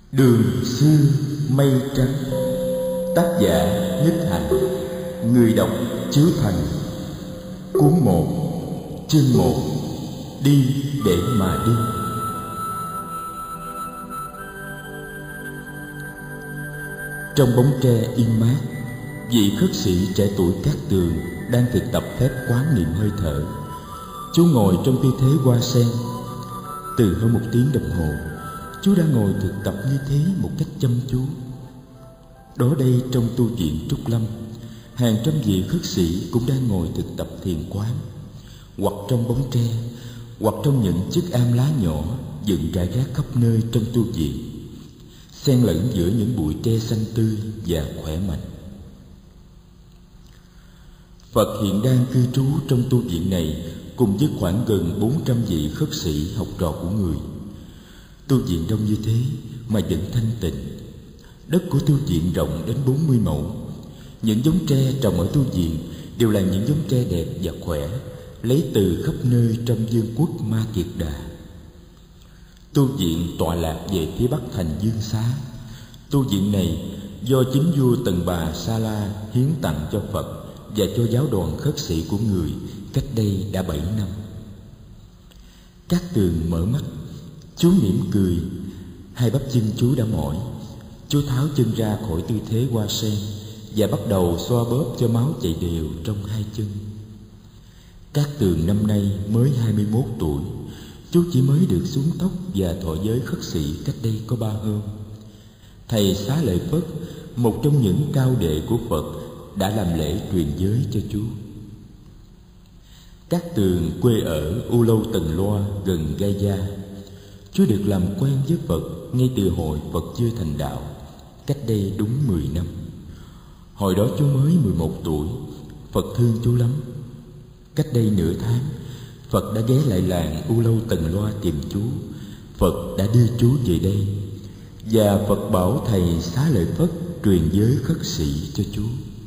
Đường xưa mây trắng. Tác giả Nhất Hạnh. Người đọc Chứa Thành. Cuốn 1, chương 1. Đi để mà đi. Trong bóng tre yên mát, vị khất sĩ trẻ tuổi Cát Tường đang thực tập phép quán niệm hơi thở. Chú ngồi trong tư thế hoa sen. Từ hơn 1 tiếng đồng hồ, chú đã ngồi thực tập như thế một cách chăm chú. Đó đây, trong tu viện Trúc Lâm, hàng trăm vị khất sĩ cũng đang ngồi thực tập thiền quán, hoặc trong bóng tre, hoặc trong những chiếc am lá nhỏ dựng rải rác khắp nơi trong tu viện, xen lẫn giữa những bụi tre xanh tươi và khỏe mạnh. Phật hiện đang cư trú trong tu viện này cùng với khoảng gần 400 vị khất sĩ học trò của người. Tu viện đông như thế mà vẫn thanh tịnh. Đất của tu viện rộng đến 40 mẫu. Những giống tre trồng ở tu viện đều là những giống tre đẹp và khỏe, lấy từ khắp nơi trong vương quốc Ma Kiệt Đà. Tu viện tọa lạc về phía bắc thành Dương Xá. Tu viện này do chính vua Tần Bà Sa La hiến tặng cho Phật và cho giáo đoàn khất sĩ của người cách đây đã 7 năm. Cát Tường mở mắt, chú mỉm cười. Hai bắp chân chú đã mỏi. Chú tháo chân ra khỏi tư thế hoa sen và bắt đầu xoa bóp cho máu chạy đều trong hai chân. Cát Tường năm nay mới 21 tuổi. Chú chỉ mới được xuống tóc và thọ giới khất sĩ cách đây có 3 hôm. Thầy Xá Lợi Phất, một trong những cao đệ của Phật, đã làm lễ truyền giới cho chú. Cát Tường quê ở U Lâu Tần Loa gần Gai Gia. Chú được làm quen với Phật ngay từ hồi Phật chưa thành đạo, cách đây đúng 10 năm. Hồi đó chú mới 11 tuổi, Phật thương chú lắm. Cách đây nửa tháng, Phật đã ghé lại làng U Lâu Tần Loa tìm chú. Phật đã đưa chú về đây, và Phật bảo thầy Xá Lợi Phất truyền giới khất sĩ cho chú.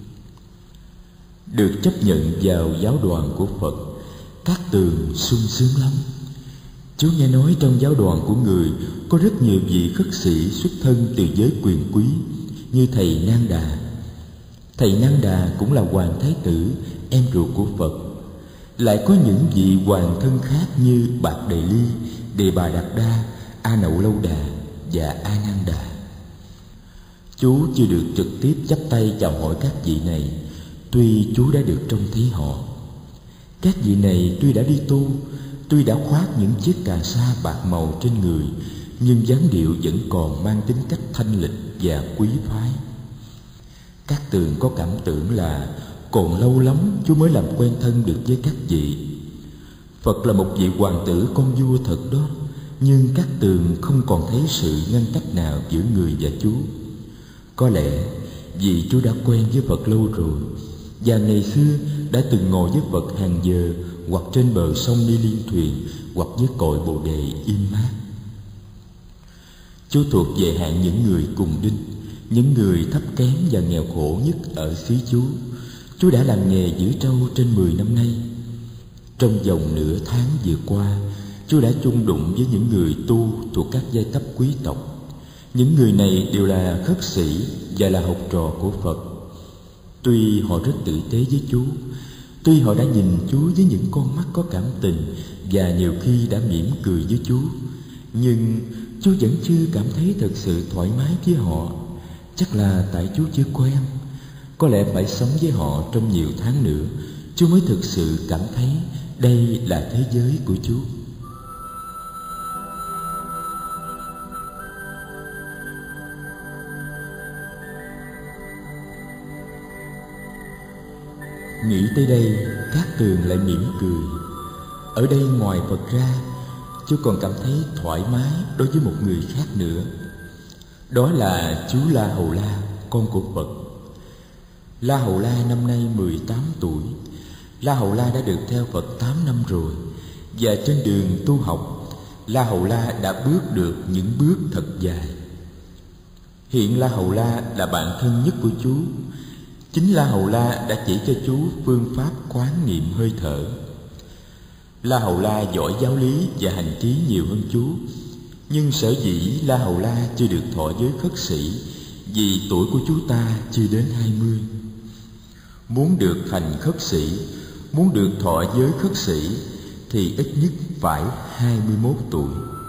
Được chấp nhận vào giáo đoàn của Phật, Cát Tường sung sướng lắm. Chú nghe nói trong giáo đoàn của người có rất nhiều vị khất sĩ xuất thân từ giới quyền quý, như thầy Nang Đà. Thầy Nang Đà cũng là hoàng thái tử, em ruột của Phật. Lại có những vị hoàng thân khác như Bạc Đề Ly, Đề Bà Đạt Đa, A Nậu Lâu Đà và A Nan Đà. Chú chưa được trực tiếp chắp tay chào hỏi các vị này, tuy chú đã được trông thấy họ. Các vị này tuy đã đi tu, tuy đã khoác những chiếc cà sa bạc màu trên người, nhưng dáng điệu vẫn còn mang tính cách thanh lịch và quý phái. Cát Tường có cảm tưởng là còn lâu lắm chú mới làm quen thân được với các vị. Phật là một vị hoàng tử con vua thật đó, nhưng Cát Tường không còn thấy sự ngăn cách nào giữa người và chú. Có lẽ vì chú đã quen với Phật lâu rồi, và ngày xưa đã từng ngồi với Phật hàng giờ, hoặc trên bờ sông đi liên thuyền, hoặc dưới cội bồ đề im mát. Chú thuộc về hạng những người cùng đinh, những người thấp kém và nghèo khổ nhất ở xứ chú. Chú đã làm nghề giữ trâu trên 10 năm nay. Trong vòng nửa tháng vừa qua, chú đã chung đụng với những người tu thuộc các giai cấp quý tộc. Những người này đều là khất sĩ và là học trò của Phật. Tuy họ rất tử tế với chú, tuy họ đã nhìn chú với những con mắt có cảm tình và nhiều khi đã mỉm cười với chú, nhưng chú vẫn chưa cảm thấy thật sự thoải mái với họ. Chắc là tại chú chưa quen. Có lẽ phải sống với họ trong nhiều tháng nữa, chú mới thực sự cảm thấy đây là thế giới của chú. Nghĩ tới đây, Cát Tường lại mỉm cười. Ở đây ngoài Phật ra, chú còn cảm thấy thoải mái đối với một người khác nữa. Đó là chú La Hầu La, con của Phật. La Hầu La năm nay 18 tuổi. La Hầu La đã được theo Phật 8 năm rồi, và trên đường tu học, La Hầu La đã bước được những bước thật dài. Hiện La Hầu La là bạn thân nhất của chú. Chính La Hầu La đã chỉ cho chú phương pháp quán niệm hơi thở. La Hầu La giỏi giáo lý và hành trí nhiều hơn chú, Nhưng sở dĩ La Hầu La chưa được thọ giới khất sĩ vì tuổi của chú ta chưa đến 20. Muốn được thành khất sĩ, muốn được thọ giới khất sĩ thì ít nhất phải 21 tuổi.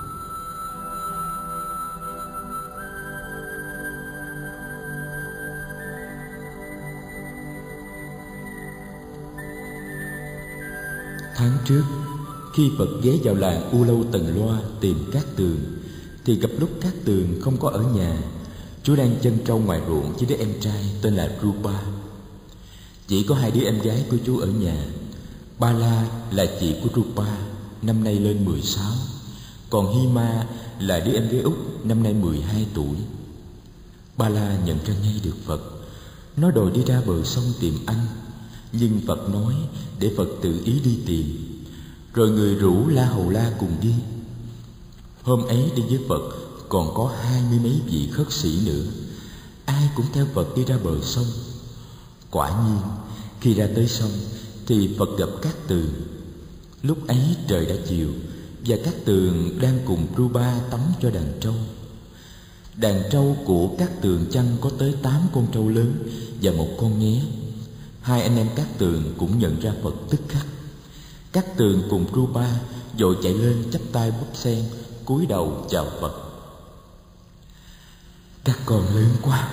Tháng trước, khi Phật ghé vào làng U Lâu Tần Loa tìm Cát Tường, thì gặp lúc Cát Tường không có ở nhà. Chú đang chăn trâu ngoài ruộng với đứa em trai tên là Rupa. Chỉ có hai đứa em gái của chú ở nhà. Bala là chị của Rupa, năm nay lên 16. Còn Hima là đứa em gái út, năm nay 12 tuổi. Bala nhận ra ngay được Phật. Nó đòi đi ra bờ sông tìm anh, nhưng Phật nói để Phật tự ý đi tìm. Rồi người rủ La Hầu La cùng đi. Hôm ấy đi với Phật còn có 20 mấy vị khất sĩ nữa. Ai cũng theo Phật đi ra bờ sông. Quả nhiên, khi ra tới sông thì Phật gặp Cát Tường. Lúc ấy trời đã chiều và Cát Tường đang cùng Rupa tắm cho đàn trâu. Đàn trâu của Cát Tường chăn có tới 8 con trâu lớn và một con nghé. Hai anh em Cát Tường cũng nhận ra Phật tức khắc. Cát Tường cùng Rupa vội chạy lên chắp tay búp sen, cúi đầu chào Phật. Các con lớn quá.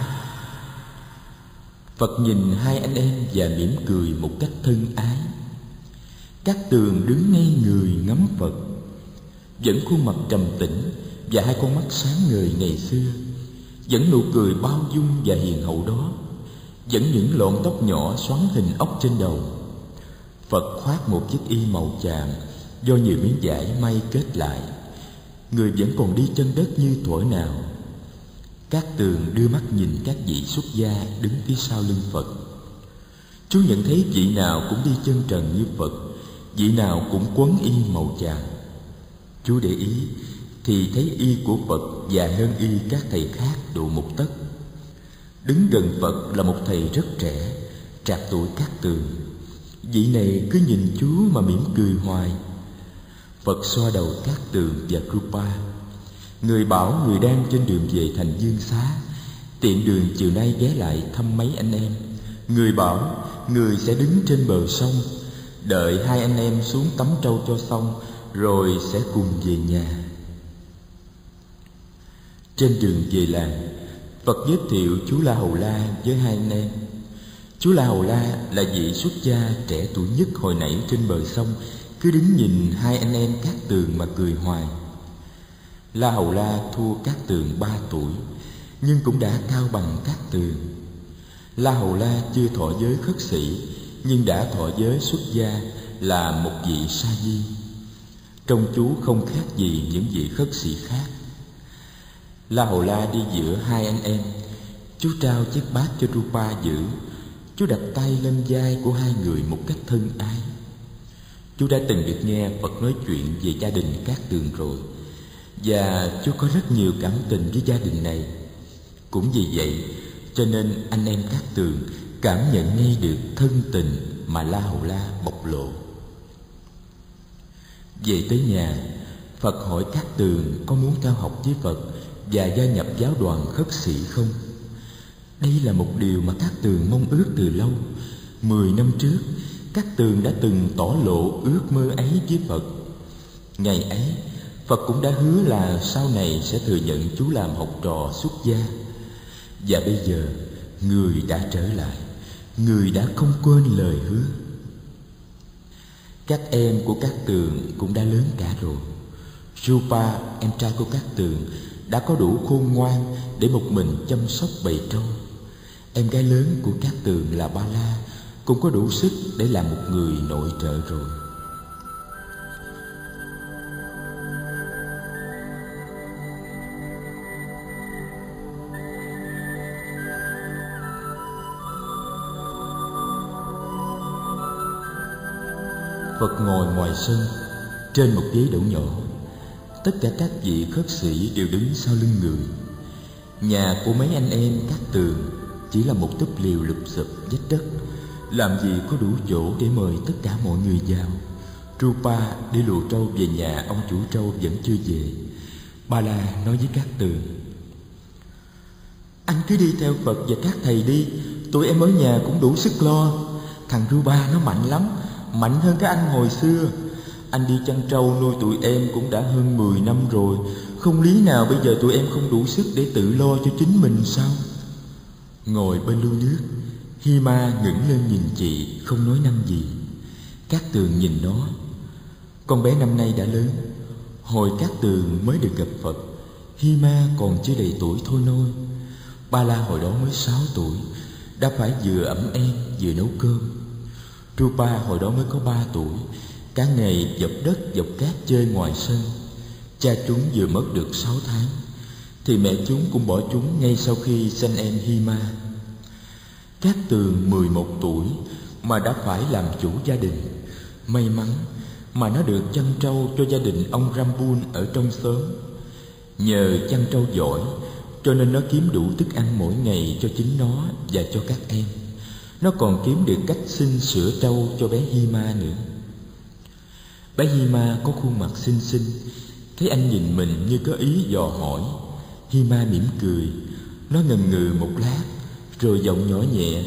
Phật nhìn hai anh em và mỉm cười một cách thân ái. Cát Tường đứng ngay người ngắm Phật, vẫn khuôn mặt trầm tĩnh và hai con mắt sáng ngời ngày xưa, vẫn nụ cười bao dung và hiền hậu đó, vẫn những lọn tóc nhỏ xoắn hình ốc trên đầu. Phật khoác một chiếc y màu chàm do nhiều miếng vải may kết lại. Người vẫn còn đi chân đất như thuở nào. Cát Tường đưa mắt nhìn các vị xuất gia đứng phía sau lưng Phật. Chú nhận thấy vị nào cũng đi chân trần như Phật, vị nào cũng quấn y màu chàm. Chú để ý thì thấy y của Phật dài hơn y các thầy khác độ 1 tấc. Đứng gần Phật là một thầy rất trẻ, trạc tuổi Cát Tường. Vị này cứ nhìn chú mà mỉm cười hoài. Phật xoa đầu Cát Tường và Rupa. Người bảo người đang trên đường về thành Dương Xá, tiện đường chiều nay ghé lại thăm mấy anh em. Người bảo người sẽ đứng trên bờ sông, đợi hai anh em xuống tắm trâu cho xong, rồi sẽ cùng về nhà. Trên đường về làng, Phật giới thiệu chú La Hầu La với hai anh em. Chú La Hầu La là vị xuất gia trẻ tuổi nhất hồi nãy trên bờ sông, cứ đứng nhìn hai anh em Cát Tường mà cười hoài. La Hầu La thua Cát Tường 3 tuổi, nhưng cũng đã cao bằng Cát Tường. La Hầu La chưa thọ giới khất sĩ, nhưng đã thọ giới xuất gia là một vị sa di. Trông chú không khác gì những vị khất sĩ khác. La Hầu La đi giữa hai anh em. Chú trao chiếc bát cho Rupa giữ. Chú đặt tay lên vai của hai người một cách thân ái. Chú đã từng được nghe Phật nói chuyện về gia đình Cát Tường rồi, và chú có rất nhiều cảm tình với gia đình này. Cũng vì vậy cho nên anh em Cát Tường cảm nhận ngay được thân tình mà La Hầu La bộc lộ. Về tới nhà, Phật hỏi Cát Tường có muốn theo học với Phật và gia nhập giáo đoàn khất sĩ không. Đây là một điều mà Cát Tường mong ước từ lâu. 10 năm trước, Cát Tường đã từng tỏ lộ ước mơ ấy với Phật. Ngày ấy, Phật cũng đã hứa là sau này sẽ thừa nhận chú làm học trò xuất gia. Và bây giờ, người đã trở lại, người đã không quên lời hứa. Các em của Cát Tường cũng đã lớn cả rồi. Rupa, em trai của Cát Tường, đã có đủ khôn ngoan để một mình chăm sóc bầy trâu. Em gái lớn của Cát Tường là Bala cũng có đủ sức để làm một người nội trợ rồi. Phật ngồi ngoài sân trên một ghế đẩu nhỏ. Tất cả các vị khất sĩ đều đứng sau lưng người. Nhà của mấy anh em Cát Tường chỉ là một túp liều lụp xụp vách đất, làm gì có đủ chỗ để mời tất cả mọi người vào. Rupa đi lùa trâu về nhà ông chủ trâu vẫn chưa về. Ba La nói với Cát Tường: Anh cứ đi theo Phật và các thầy đi, tụi em ở nhà cũng đủ sức lo. Thằng Ruba nó mạnh lắm, mạnh hơn các anh hồi xưa. Anh đi chăn trâu nuôi tụi em cũng đã hơn 10 năm rồi, không lý nào bây giờ tụi em không đủ sức để tự lo cho chính mình sao? Ngồi bên lu nước, Hima ngẩng lên nhìn chị, không nói năng gì. Cát Tường nhìn nó. Con bé năm nay đã lớn. Hồi Cát Tường mới được gặp Phật, Hima còn chưa đầy tuổi thôi nôi. Ba La hồi đó mới 6 tuổi, đã phải vừa ẵm em vừa nấu cơm. Rupa hồi đó mới có 3 tuổi, cả ngày dọc đất dọc cát chơi ngoài sân. Cha chúng vừa mất được 6 tháng, thì mẹ chúng cũng bỏ chúng ngay sau khi sanh em Hima. Cát Tường 11 tuổi mà đã phải làm chủ gia đình. May mắn mà nó được chăn trâu cho gia đình ông Rambun ở trong xóm. Nhờ chăn trâu giỏi cho nên nó kiếm đủ thức ăn mỗi ngày cho chính nó và cho các em. Nó còn kiếm được cách xin sữa trâu cho bé Hima nữa. Bé Hima có khuôn mặt xinh xinh, thấy anh nhìn mình như có ý dò hỏi. Hima mỉm cười. Nó ngần ngừ một lát rồi giọng nhỏ nhẹ: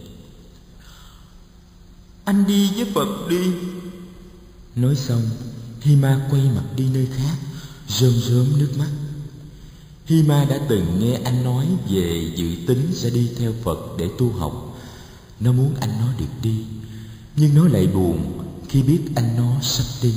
Anh đi với Phật đi. Nói xong, Hima quay mặt đi nơi khác, rơm rớm nước mắt. Hima đã từng nghe anh nói về dự tính sẽ đi theo Phật để tu học. Nó muốn anh nó được đi, nhưng nó lại buồn khi biết anh nó sắp đi.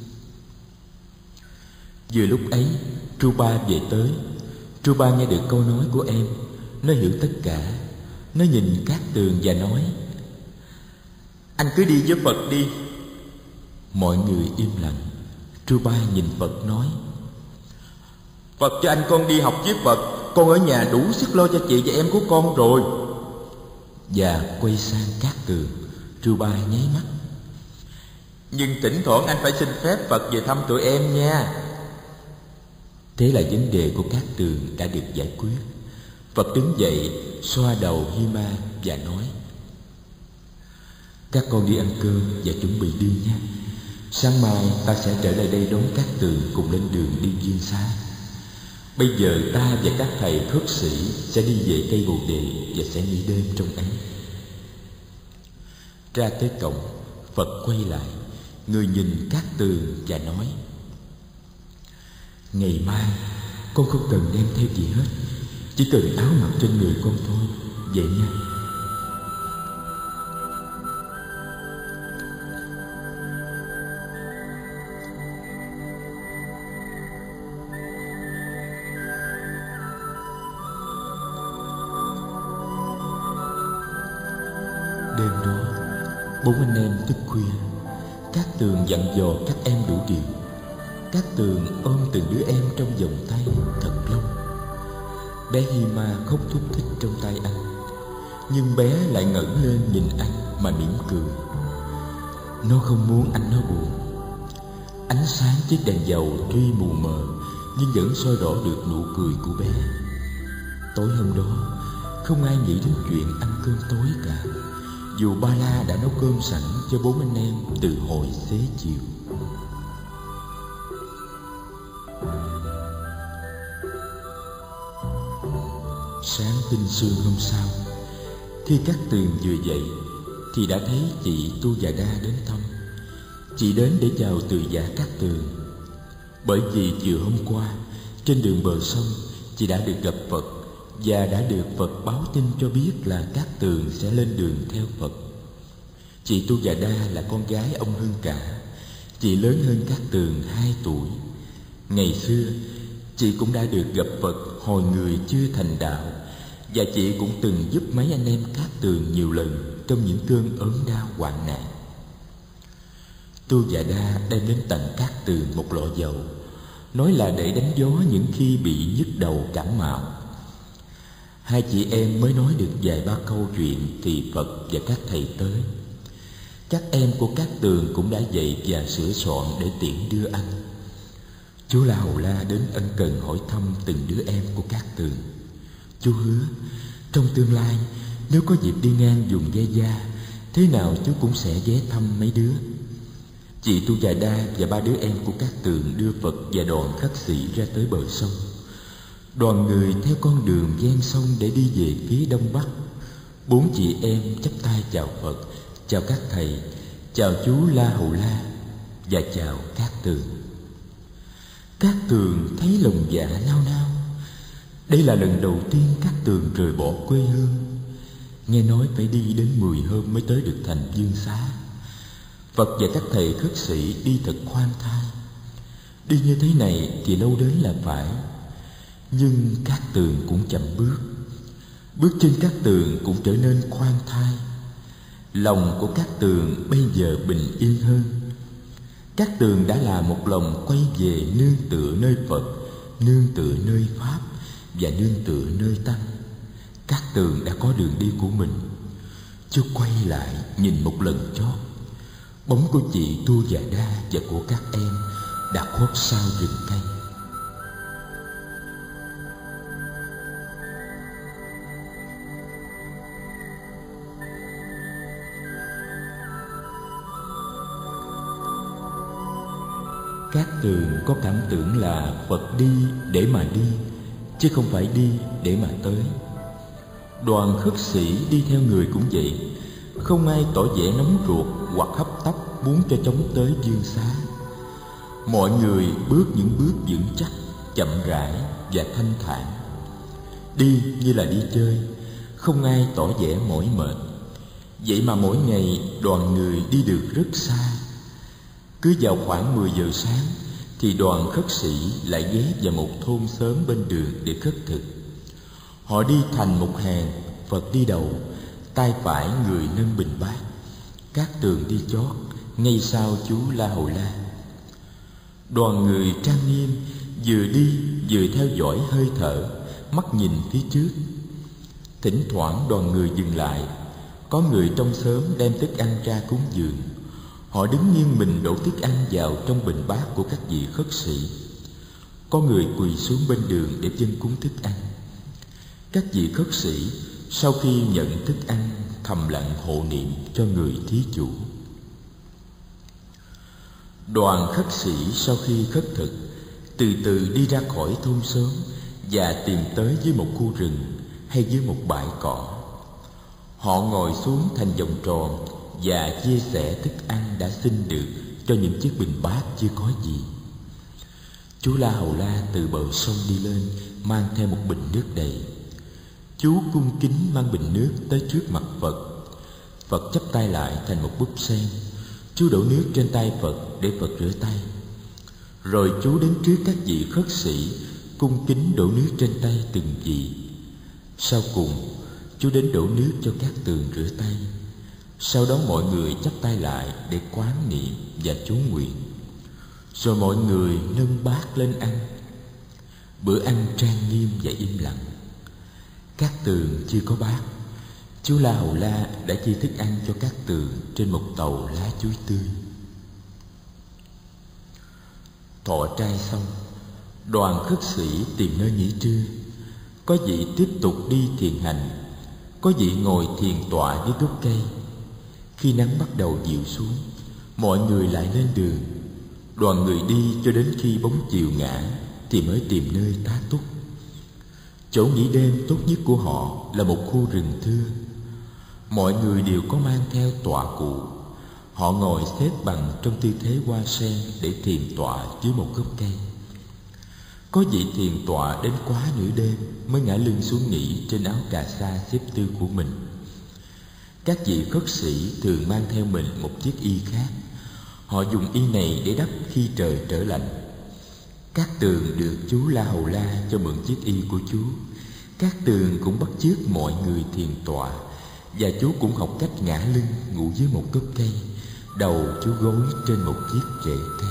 Vừa lúc ấy, Rupa về tới. Rupa nghe được câu nói của em. Nó hiểu tất cả. Nó nhìn Cát Tường và nói: Anh cứ đi với Phật đi. Mọi người im lặng. Rupa nhìn Phật nói: Phật cho anh con đi học với Phật, con ở nhà đủ sức lo cho chị và em của con rồi. Và quay sang Cát Tường, Rupa nháy mắt: Nhưng thỉnh thoảng anh phải xin phép Phật về thăm tụi em nha. Thế là vấn đề của Cát Tường đã được giải quyết. Phật đứng dậy, xoa đầu Hima và nói: Các con đi ăn cơm và chuẩn bị đi nhé. Sáng mai ta sẽ trở lại đây đón Cát Tường cùng lên đường đi Viên Xá. Bây giờ ta và các thầy khất sĩ sẽ đi về cây Bồ Đề và sẽ nghỉ đêm trong ấy. Ra tới cổng, Phật quay lại, người nhìn Cát Tường và nói: Ngày mai con không cần đem theo gì hết, chỉ cần áo mặc trên người con thôi, vậy nha. Đêm đó, 4 anh em thức khuya. Cát Tường dặn dò các em đủ điều. Cát Tường ôm từng đứa em trong vòng tay thật lâu. Bé Hima khóc thút thít trong tay anh, nhưng bé lại ngẩng lên nhìn anh mà mỉm cười. Nó không muốn anh nó buồn. Ánh sáng chiếc đèn dầu tuy mù mờ nhưng vẫn soi rõ được nụ cười của bé. Tối hôm đó, không ai nghĩ đến chuyện ăn cơm tối cả, dù Ba La đã nấu cơm sẵn cho 4 anh em từ hồi xế chiều. Sáng tinh sương hôm sau, khi Cát Tường vừa dậy thì đã thấy chị Tu Già Đa đến thăm. Chị đến để chào từ giả Cát Tường, bởi vì chiều hôm qua trên đường bờ sông chị đã được gặp Phật và đã được Phật báo tin cho biết là Cát Tường sẽ lên đường theo Phật. Chị Tu Già Đa là con gái ông Hưng Cả. Chị lớn hơn Cát Tường 2 tuổi. Ngày xưa chị cũng đã được gặp Phật hồi người chưa thành đạo, và chị cũng từng giúp mấy anh em Cát Tường nhiều lần trong những cơn ốm đau hoạn nạn. Tu Già Đa đem đến tận Cát Tường một lọ dầu, nói là để đánh gió những khi bị nhức đầu cảm mạo. Hai chị em mới nói được vài ba câu chuyện thì Phật và các thầy tới. Các em của Cát Tường cũng đã dậy và sửa soạn để tiễn đưa anh. Chú La Hầu La đến ân cần hỏi thăm từng đứa em của Cát Tường. Chú hứa trong tương lai nếu có dịp đi ngang vùng Gia Gia, thế nào chú cũng sẽ ghé thăm mấy đứa. Chị Tu Già Đa và ba đứa em của Cát Tường đưa Phật và đoàn khất sĩ ra tới bờ sông. Đoàn người theo con đường ven sông để đi về phía đông bắc. 4 chị em chắp tay chào Phật, chào các thầy, chào chú La Hầu La và chào Cát Tường. Cát Tường thấy lòng dạ nao nao. Đây là lần đầu tiên Cát Tường rời bỏ quê hương. Nghe nói phải đi đến 10 hôm mới tới được thành Dương Xá. Phật và các thầy khất sĩ đi thật khoan thai. Đi như thế này thì lâu đến là phải. Nhưng Cát Tường cũng chậm bước. Bước chân Cát Tường cũng trở nên khoan thai. Lòng của Cát Tường bây giờ bình yên hơn. Cát Tường đã là một lòng quay về nương tựa nơi Phật, nương tựa nơi Pháp và nương tựa nơi Tăng. Cát Tường đã có đường đi của mình. Chú quay lại nhìn một lần chót. Bóng của chị Tu Già Đa và của các em đã khuất sau rừng cây. Cát Tường có cảm tưởng là Phật đi để mà đi, chứ không phải đi để mà tới. Đoàn khất sĩ đi theo người cũng vậy. Không ai tỏ vẻ nóng ruột hoặc hấp tấp muốn cho chóng tới Dương Xá. Mọi người bước những bước vững chắc, chậm rãi và thanh thản. Đi như là đi chơi, không ai tỏ vẻ mỏi mệt. Vậy mà mỗi ngày đoàn người đi được rất xa. Cứ vào khoảng 10 giờ sáng thì đoàn khất sĩ lại ghé vào một thôn xóm bên đường để khất thực. Họ đi thành một hàng, Phật đi đầu, tay phải người nâng bình bát. Cát Tường đi chót, ngay sau chú La Hầu La. Đoàn người trang nghiêm, vừa đi vừa theo dõi hơi thở, mắt nhìn phía trước. Thỉnh thoảng đoàn người dừng lại. Có người trong xóm đem thức ăn ra cúng dường. Họ đứng nghiêng mình đổ thức ăn vào trong bình bát của các vị khất sĩ. Có người quỳ xuống bên đường để dâng cúng thức ăn. Các vị khất sĩ sau khi nhận thức ăn thầm lặng hộ niệm cho người thí chủ. Đoàn khất sĩ sau khi khất thực từ từ đi ra khỏi thôn xóm và tìm tới với một khu rừng hay với một bãi cỏ. Họ ngồi xuống thành vòng tròn và chia sẻ thức ăn đã xin được cho những chiếc bình bát chưa có gì. Chú La Hầu La từ bờ sông đi lên, mang theo một bình nước đầy. Chú cung kính mang bình nước tới trước mặt Phật. Phật chắp tay lại thành một búp sen. Chú đổ nước trên tay Phật để Phật rửa tay. Rồi chú đến trước các vị khất sĩ, cung kính đổ nước trên tay từng vị. Sau cùng, chú đến đổ nước cho Cát Tường rửa tay. Sau đó mọi người chắp tay lại để quán niệm và chú nguyện. Rồi mọi người nâng bát lên ăn. Bữa ăn trang nghiêm và im lặng. Cát Tường chưa có bát. Chú La Hầu La đã chia thức ăn cho Cát Tường trên một tàu lá chuối tươi. Thọ trai xong, đoàn khất sĩ tìm nơi nghỉ trưa. Có vị tiếp tục đi thiền hành, có vị ngồi thiền tọa dưới gốc cây. Khi nắng bắt đầu dịu xuống, mọi người lại lên đường. Đoàn người đi cho đến khi bóng chiều ngã thì mới tìm nơi tá túc. Chỗ nghỉ đêm tốt nhất của họ là một khu rừng thưa. Mọi người đều có mang theo tọa cụ. Họ ngồi xếp bằng trong tư thế hoa sen để thiền tọa dưới một gốc cây. Có vị thiền tọa đến quá nửa đêm mới ngả lưng xuống nghỉ trên áo cà sa xếp tư của mình. Các vị khất sĩ thường mang theo mình một chiếc y khác. Họ dùng y này để đắp khi trời trở lạnh. Cát Tường được chú La Hầu La cho mượn chiếc y của chú. Cát Tường cũng bắt chước mọi người thiền tọa, và chú cũng học cách ngả lưng ngủ dưới một gốc cây, đầu chú gối trên một chiếc rễ cây.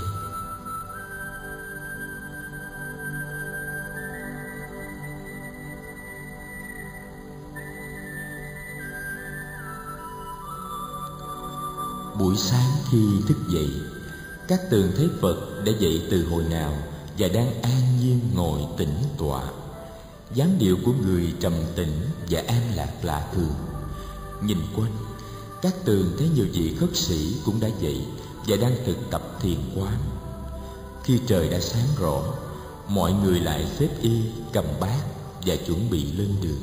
Buổi sáng khi thức dậy, Cát Tường thấy Phật đã dậy từ hồi nào và đang an nhiên ngồi tĩnh tọa. Dáng điệu của người trầm tĩnh và an lạc lạ thường. Nhìn quanh, Cát Tường thấy nhiều vị khất sĩ cũng đã dậy và đang thực tập thiền quán. Khi trời đã sáng rõ, mọi người lại xếp y, cầm bát và chuẩn bị lên đường.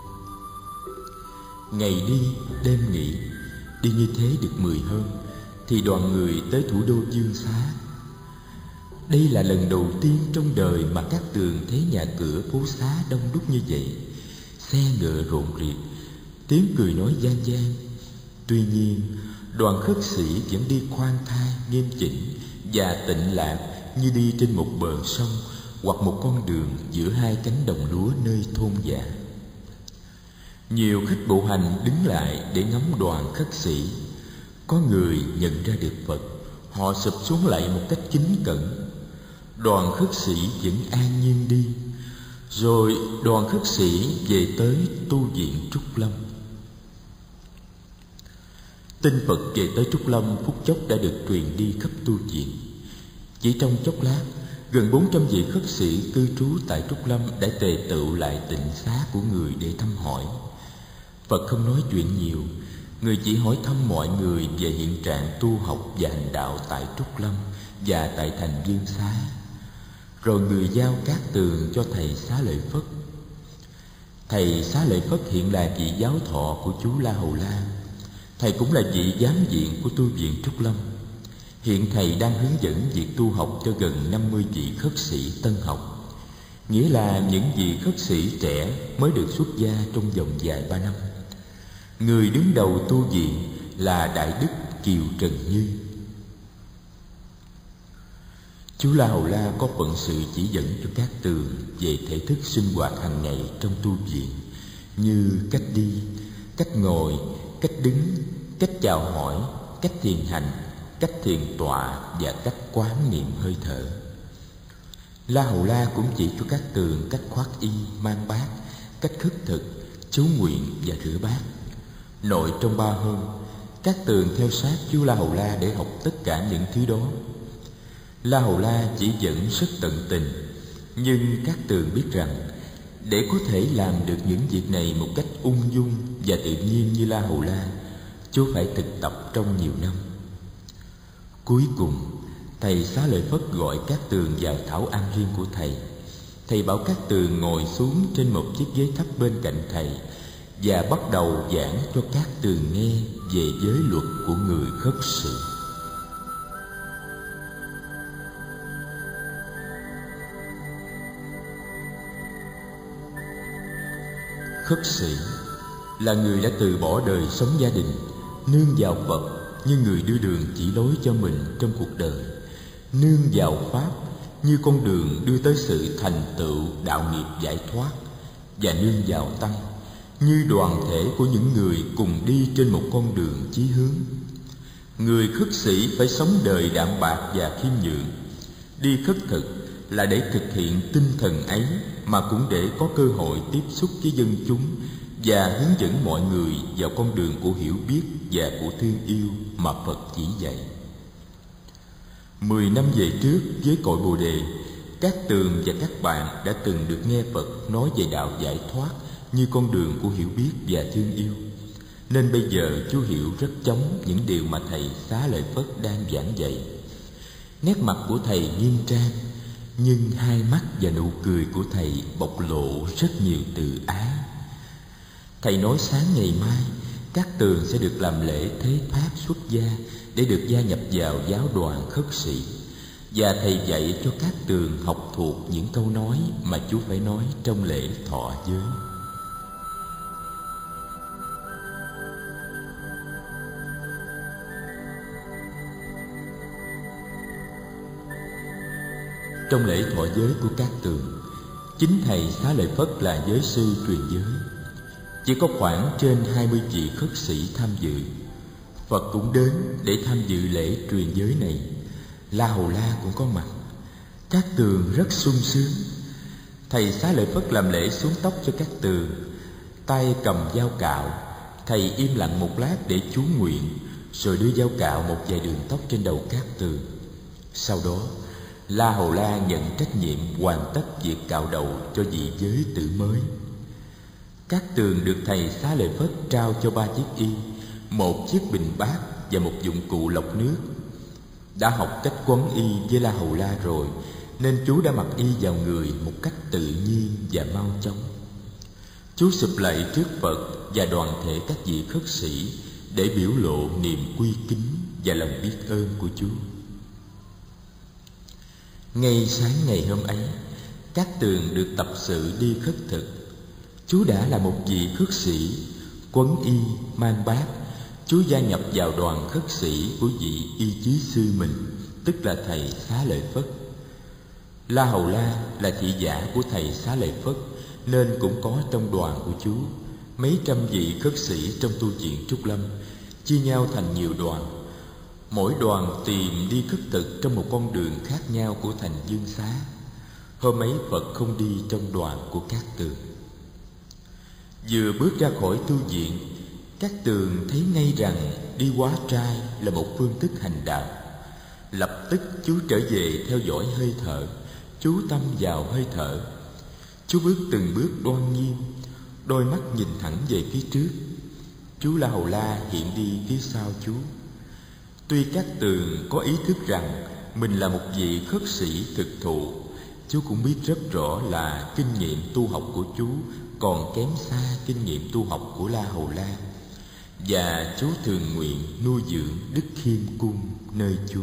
Ngày đi, đêm nghỉ, đi như thế được 10 hôm thì đoàn người tới thủ đô Dương Xá. Đây là lần đầu tiên trong đời mà Cát Tường thấy nhà cửa phố xá đông đúc như vậy, xe ngựa rộn rịp, tiếng cười nói vang vang. Tuy nhiên, đoàn khất sĩ vẫn đi khoan thai, nghiêm chỉnh và tịnh lạc như đi trên một bờ sông hoặc một con đường giữa hai cánh đồng lúa nơi thôn dạ. Nhiều khách bộ hành đứng lại để ngắm đoàn khất sĩ. Có người nhận ra được Phật, họ sụp xuống lạy một cách kính cẩn. Đoàn khất sĩ vẫn an nhiên đi. Rồi đoàn khất sĩ về tới tu viện Trúc Lâm. Tin Phật về tới Trúc Lâm phút chốc đã được truyền đi khắp tu viện. Chỉ trong chốc lát, gần 400 vị khất sĩ cư trú tại Trúc Lâm đã tề tựu lại tịnh xá của người để thăm hỏi. Phật không nói chuyện nhiều, người chỉ hỏi thăm mọi người về hiện trạng tu học và hành đạo tại Trúc Lâm và tại thành Dương Xá. Rồi người giao Cát Tường cho thầy Xá Lợi Phất. Thầy Xá Lợi Phất hiện là vị giáo thọ của chú La Hầu La. Thầy cũng là vị giám viện của tu viện Trúc Lâm. Hiện thầy đang hướng dẫn việc tu học cho gần 50 vị khất sĩ tân học, nghĩa là những vị khất sĩ trẻ mới được xuất gia trong vòng vài 3 năm. Người đứng đầu tu viện là Đại Đức Kiều Trần Như. Chú La Hầu La có phận sự chỉ dẫn cho Cát Tường về thể thức sinh hoạt hàng ngày trong tu viện, như cách đi, cách ngồi, cách đứng, cách chào hỏi, cách thiền hành, cách thiền tọa và cách quán niệm hơi thở. La Hầu La cũng chỉ cho Cát Tường cách khoác y, mang bát, cách khất thực, chú nguyện và rửa bát. Nội trong 3 hôm, Cát Tường theo sát chú La Hầu La để học tất cả những thứ đó. La Hầu La chỉ dẫn rất tận tình, nhưng Cát Tường biết rằng để có thể làm được những việc này một cách ung dung và tự nhiên như La Hầu La, chú phải thực tập trong nhiều năm. Cuối cùng, thầy Xá Lợi Phất gọi Cát Tường vào thảo am riêng của thầy. Thầy bảo Cát Tường ngồi xuống trên một chiếc ghế thấp bên cạnh thầy và bắt đầu giảng cho Cát Tường nghe về giới luật của người khất sĩ. Khất sĩ là người đã từ bỏ đời sống gia đình, nương vào Phật như người đưa đường chỉ lối cho mình trong cuộc đời, nương vào Pháp như con đường đưa tới sự thành tựu đạo nghiệp giải thoát, và nương vào Tăng như đoàn thể của những người cùng đi trên một con đường chí hướng. Người khất sĩ phải sống đời đạm bạc và khiêm nhường. Đi khất thực là để thực hiện tinh thần ấy, mà cũng để có cơ hội tiếp xúc với dân chúng và hướng dẫn mọi người vào con đường của hiểu biết và của thương yêu mà Phật chỉ dạy. 10 năm về trước, với cội Bồ Đề, Cát Tường và các bạn đã từng được nghe Phật nói về đạo giải thoát như con đường của hiểu biết và thương yêu. Nên bây giờ chú hiểu rất chóng những điều mà thầy Xá Lợi Phất đang giảng dạy. Nét mặt của thầy nghiêm trang, nhưng hai mắt và nụ cười của thầy bộc lộ rất nhiều từ ái. Thầy nói sáng ngày mai, Cát Tường sẽ được làm lễ thế pháp xuất gia để được gia nhập vào giáo đoàn khất sĩ. Và thầy dạy cho Cát Tường học thuộc những câu nói mà chú phải nói trong lễ thọ giới. Trong lễ thọ giới của Cát Tường, chính thầy Xá Lợi Phất là giới sư truyền giới. Chỉ có khoảng trên 20 vị khất sĩ tham dự. Phật cũng đến để tham dự lễ truyền giới này. La Hầu La cũng có mặt. Cát Tường rất sung sướng. Thầy Xá Lợi Phất làm lễ xuống tóc cho Cát Tường, tay cầm dao cạo. Thầy im lặng một lát để chú nguyện, rồi đưa dao cạo một vài đường tóc trên đầu Cát Tường. Sau đó, La Hầu La nhận trách nhiệm hoàn tất việc cạo đầu cho vị giới tử mới. Cát Tường được thầy Xá Lợi Phất trao cho 3 chiếc y, một chiếc bình bát và một dụng cụ lọc nước. Đã học cách quấn y với La Hầu La rồi, nên chú đã mặc y vào người một cách tự nhiên và mau chóng. Chú sụp lạy trước Phật và đoàn thể các vị khất sĩ để biểu lộ niềm quy kính và lòng biết ơn của chú. Ngay sáng ngày hôm ấy, Cát Tường được tập sự đi khất thực. Chú đã là một vị khất sĩ, quấn y, mang bát. Chú gia nhập vào đoàn khất sĩ của vị y chí sư mình, tức là thầy Xá Lợi Phất. La Hầu La là thị giả của thầy Xá Lợi Phất, nên cũng có trong đoàn của chú. Mấy trăm vị khất sĩ trong tu viện Trúc Lâm chia nhau thành nhiều đoàn. Mỗi đoàn tìm đi khất thực trong một con đường khác nhau của thành Dương Xá. Hôm ấy Phật không đi trong đoàn của Cát Tường. Vừa bước ra khỏi tu viện, Cát Tường thấy ngay rằng đi hóa trai là một phương thức hành đạo. Lập tức chú trở về theo dõi hơi thở, chú tâm vào hơi thở. Chú bước từng bước đoan nghiêm, đôi mắt nhìn thẳng về phía trước. Chú La Hầu La hiện đi phía sau chú. Tuy Cát Tường có ý thức rằng mình là một vị khất sĩ thực thụ, chú cũng biết rất rõ là kinh nghiệm tu học của chú còn kém xa kinh nghiệm tu học của La Hầu La, và chú thường nguyện nuôi dưỡng đức khiêm cung nơi chú.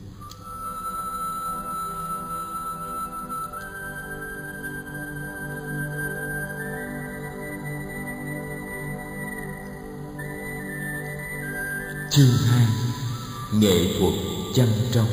Chương 2: Nghệ thuật chăn trâu.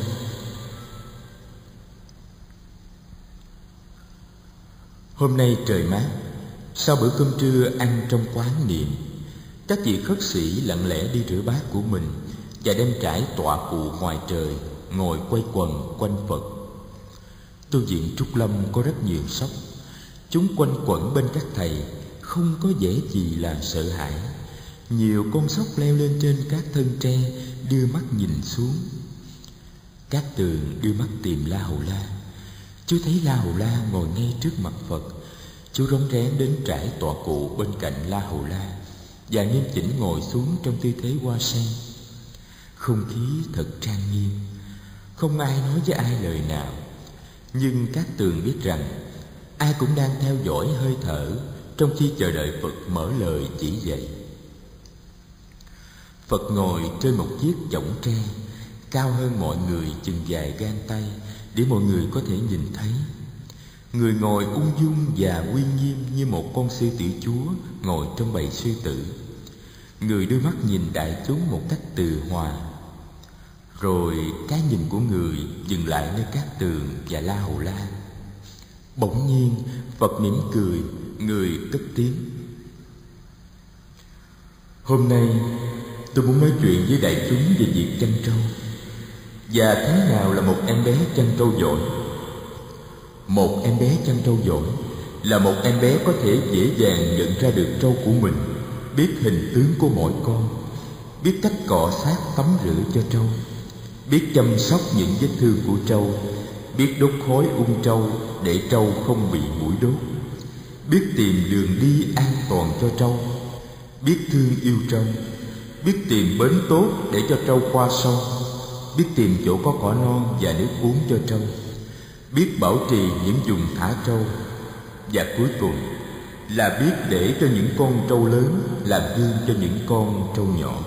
Hôm nay trời mát, sau bữa cơm trưa ăn trong quán niệm, các vị khất sĩ lặng lẽ đi rửa bát của mình và đem trải tọa cụ ngoài trời, ngồi quay quần quanh Phật. Tu viện Trúc Lâm có rất nhiều sóc. Chúng quanh quẩn bên các thầy, không có vẻ gì là sợ hãi. Nhiều con sóc leo lên trên các thân tre, đưa mắt nhìn xuống. Cát Tường đưa mắt tìm La Hầu La. Chú thấy La Hầu La ngồi ngay trước mặt Phật. Chú rón rén đến trải tọa cụ bên cạnh La Hầu La và nghiêm chỉnh ngồi xuống trong tư thế hoa sen. Không khí thật trang nghiêm, không ai nói với ai lời nào. Nhưng Cát Tường biết rằng ai cũng đang theo dõi hơi thở trong khi chờ đợi Phật mở lời chỉ dạy. Phật ngồi trên một chiếc chõng tre, cao hơn mọi người chừng vài gang tay để mọi người có thể nhìn thấy. Người ngồi ung dung và uy nghiêm như một con sư tử chúa ngồi trong bầy sư tử. Người đưa mắt nhìn đại chúng một cách từ hòa. Rồi cái nhìn của người dừng lại nơi Cát Tường và La Hầu La. Bỗng nhiên Phật mỉm cười, người cất tiếng: Hôm nay tôi muốn nói chuyện với đại chúng về việc chăn trâu. Và thế nào là một em bé chăn trâu giỏi? Một em bé chăn trâu giỏi là một em bé có thể dễ dàng nhận ra được trâu của mình, biết hình tướng của mỗi con, biết cách cọ sát tắm rửa cho trâu, biết chăm sóc những vết thương của trâu, biết đốt khói trâu để trâu không bị muỗi đốt, biết tìm đường đi an toàn cho trâu, biết thương yêu trâu, biết tìm bến tốt để cho trâu qua sông, biết tìm chỗ có cỏ non và nước uống cho trâu, biết bảo trì những vùng thả trâu, và cuối cùng là biết để cho những con trâu lớn làm gương cho những con trâu nhỏ.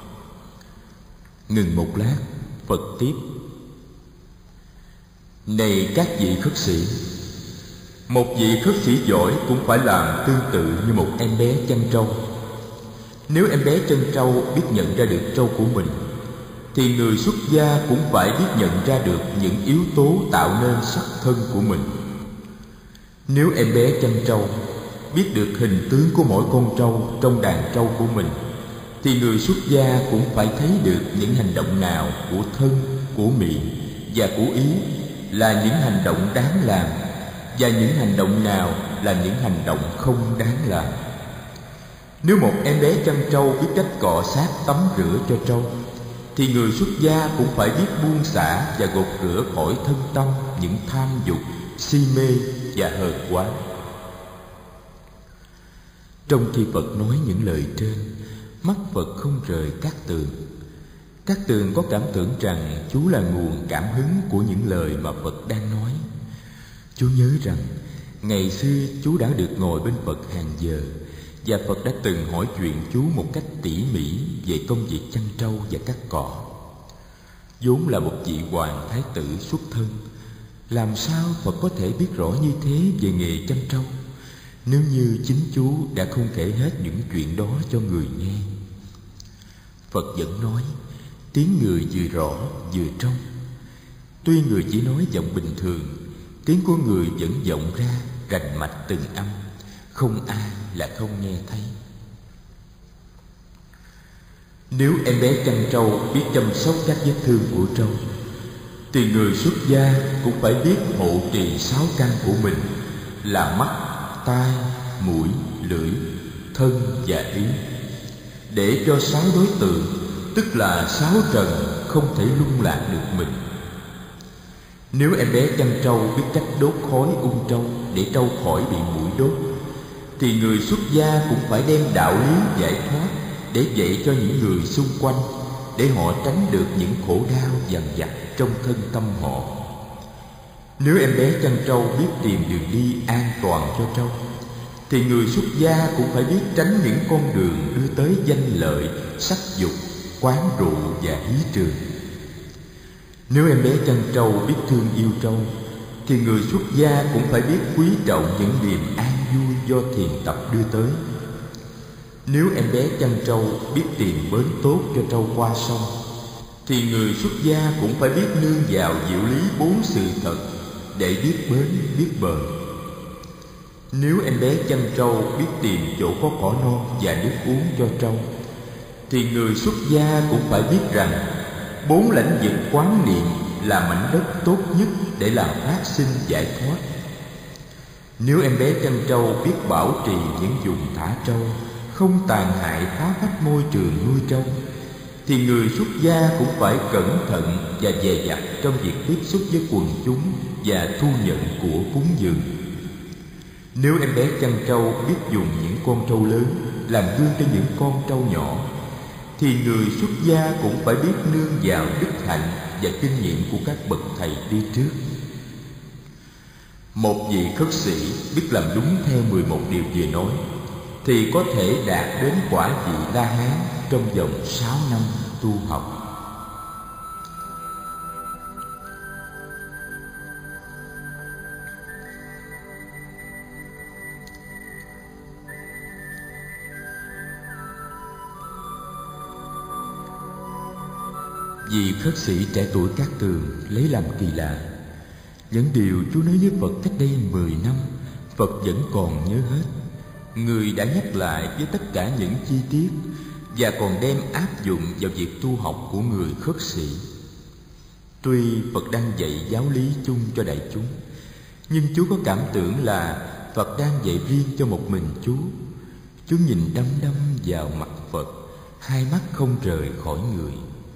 Ngừng một lát, Phật tiếp: Này các vị khất sĩ, một vị khất sĩ giỏi cũng phải làm tương tự như một em bé chăn trâu. Nếu em bé chăn trâu biết nhận ra được trâu của mình, thì người xuất gia cũng phải biết nhận ra được những yếu tố tạo nên sắc thân của mình. Nếu em bé chăn trâu biết được hình tướng của mỗi con trâu trong đàn trâu của mình, thì người xuất gia cũng phải thấy được những hành động nào của thân, của miệng và của ý là những hành động đáng làm, và những hành động nào là những hành động không đáng làm. Nếu một em bé chăn trâu biết cách cọ sát tắm rửa cho trâu, thì người xuất gia cũng phải biết buông xả và gột rửa khỏi thân tâm những tham dục, si mê và hờn quá. Trong khi Phật nói những lời trên, mắt Phật không rời Cát Tường. Cát Tường có cảm tưởng rằng chú là nguồn cảm hứng của những lời mà Phật đang nói. Chú nhớ rằng ngày xưa chú đã được ngồi bên Phật hàng giờ, và Phật đã từng hỏi chuyện chú một cách tỉ mỉ về công việc chăn trâu và cắt cỏ. Vốn là một vị hoàng thái tử xuất thân, làm sao Phật có thể biết rõ như thế về nghề chăn trâu, nếu như chính chú đã không kể hết những chuyện đó cho người nghe. Phật vẫn nói, tiếng người vừa rõ vừa trong. Tuy người chỉ nói giọng bình thường, tiếng của người vẫn vọng ra rành mạch từng âm, không ai là không nghe thấy. Nếu em bé chăn trâu biết chăm sóc các vết thương của trâu, thì người xuất gia cũng phải biết hộ trì 6 căn của mình là mắt, tai, mũi, lưỡi, thân và ý, để cho 6 đối tượng, tức là 6 trần, không thể lung lạc được mình. Nếu em bé chăn trâu biết cách đốt khói ung trâu để trâu khỏi bị muỗi đốt, thì người xuất gia cũng phải đem đạo lý giải thoát để dạy cho những người xung quanh, để họ tránh được những khổ đau dằn vặt trong thân tâm họ. Nếu em bé chăn trâu biết tìm đường đi an toàn cho trâu, thì người xuất gia cũng phải biết tránh những con đường đưa tới danh lợi, sắc dục, quán rượu và hí trường. Nếu em bé chăn trâu biết thương yêu trâu, thì người xuất gia cũng phải biết quý trọng những niềm an vui do thiền tập đưa tới. Nếu em bé chăn trâu biết tìm bến tốt cho trâu qua sông, thì người xuất gia cũng phải biết nương vào diệu lý 4 sự thật để biết bến biết bờ. Nếu em bé chăn trâu biết tìm chỗ có cỏ non và nước uống cho trâu, thì người xuất gia cũng phải biết rằng 4 lãnh vực quán niệm là mảnh đất tốt nhất để làm phát sinh giải thoát. Nếu em bé chăn trâu biết bảo trì những vùng thả trâu, không tàn hại phá phách môi trường nuôi trâu, thì người xuất gia cũng phải cẩn thận và dè dặt trong việc tiếp xúc với quần chúng và thu nhận của cúng dường. Nếu em bé chăn trâu biết dùng những con trâu lớn làm gương cho những con trâu nhỏ, thì người xuất gia cũng phải biết nương vào đức hạnh và kinh nghiệm của các bậc thầy đi trước. Một vị khất sĩ biết làm đúng theo 11 điều vừa nói, thì có thể đạt đến quả vị La Hán trong vòng 6 năm tu học. Vị khất sĩ trẻ tuổi Cát Tường lấy làm kỳ lạ. Những điều chú nói với Phật cách đây 10 năm, Phật vẫn còn nhớ hết. Người đã nhắc lại với tất cả những chi tiết và còn đem áp dụng vào việc tu học của người khất sĩ. Tuy Phật đang dạy giáo lý chung cho đại chúng, nhưng chú có cảm tưởng là Phật đang dạy riêng cho một mình chú. Chú nhìn đăm đăm vào mặt Phật, hai mắt không rời khỏi người.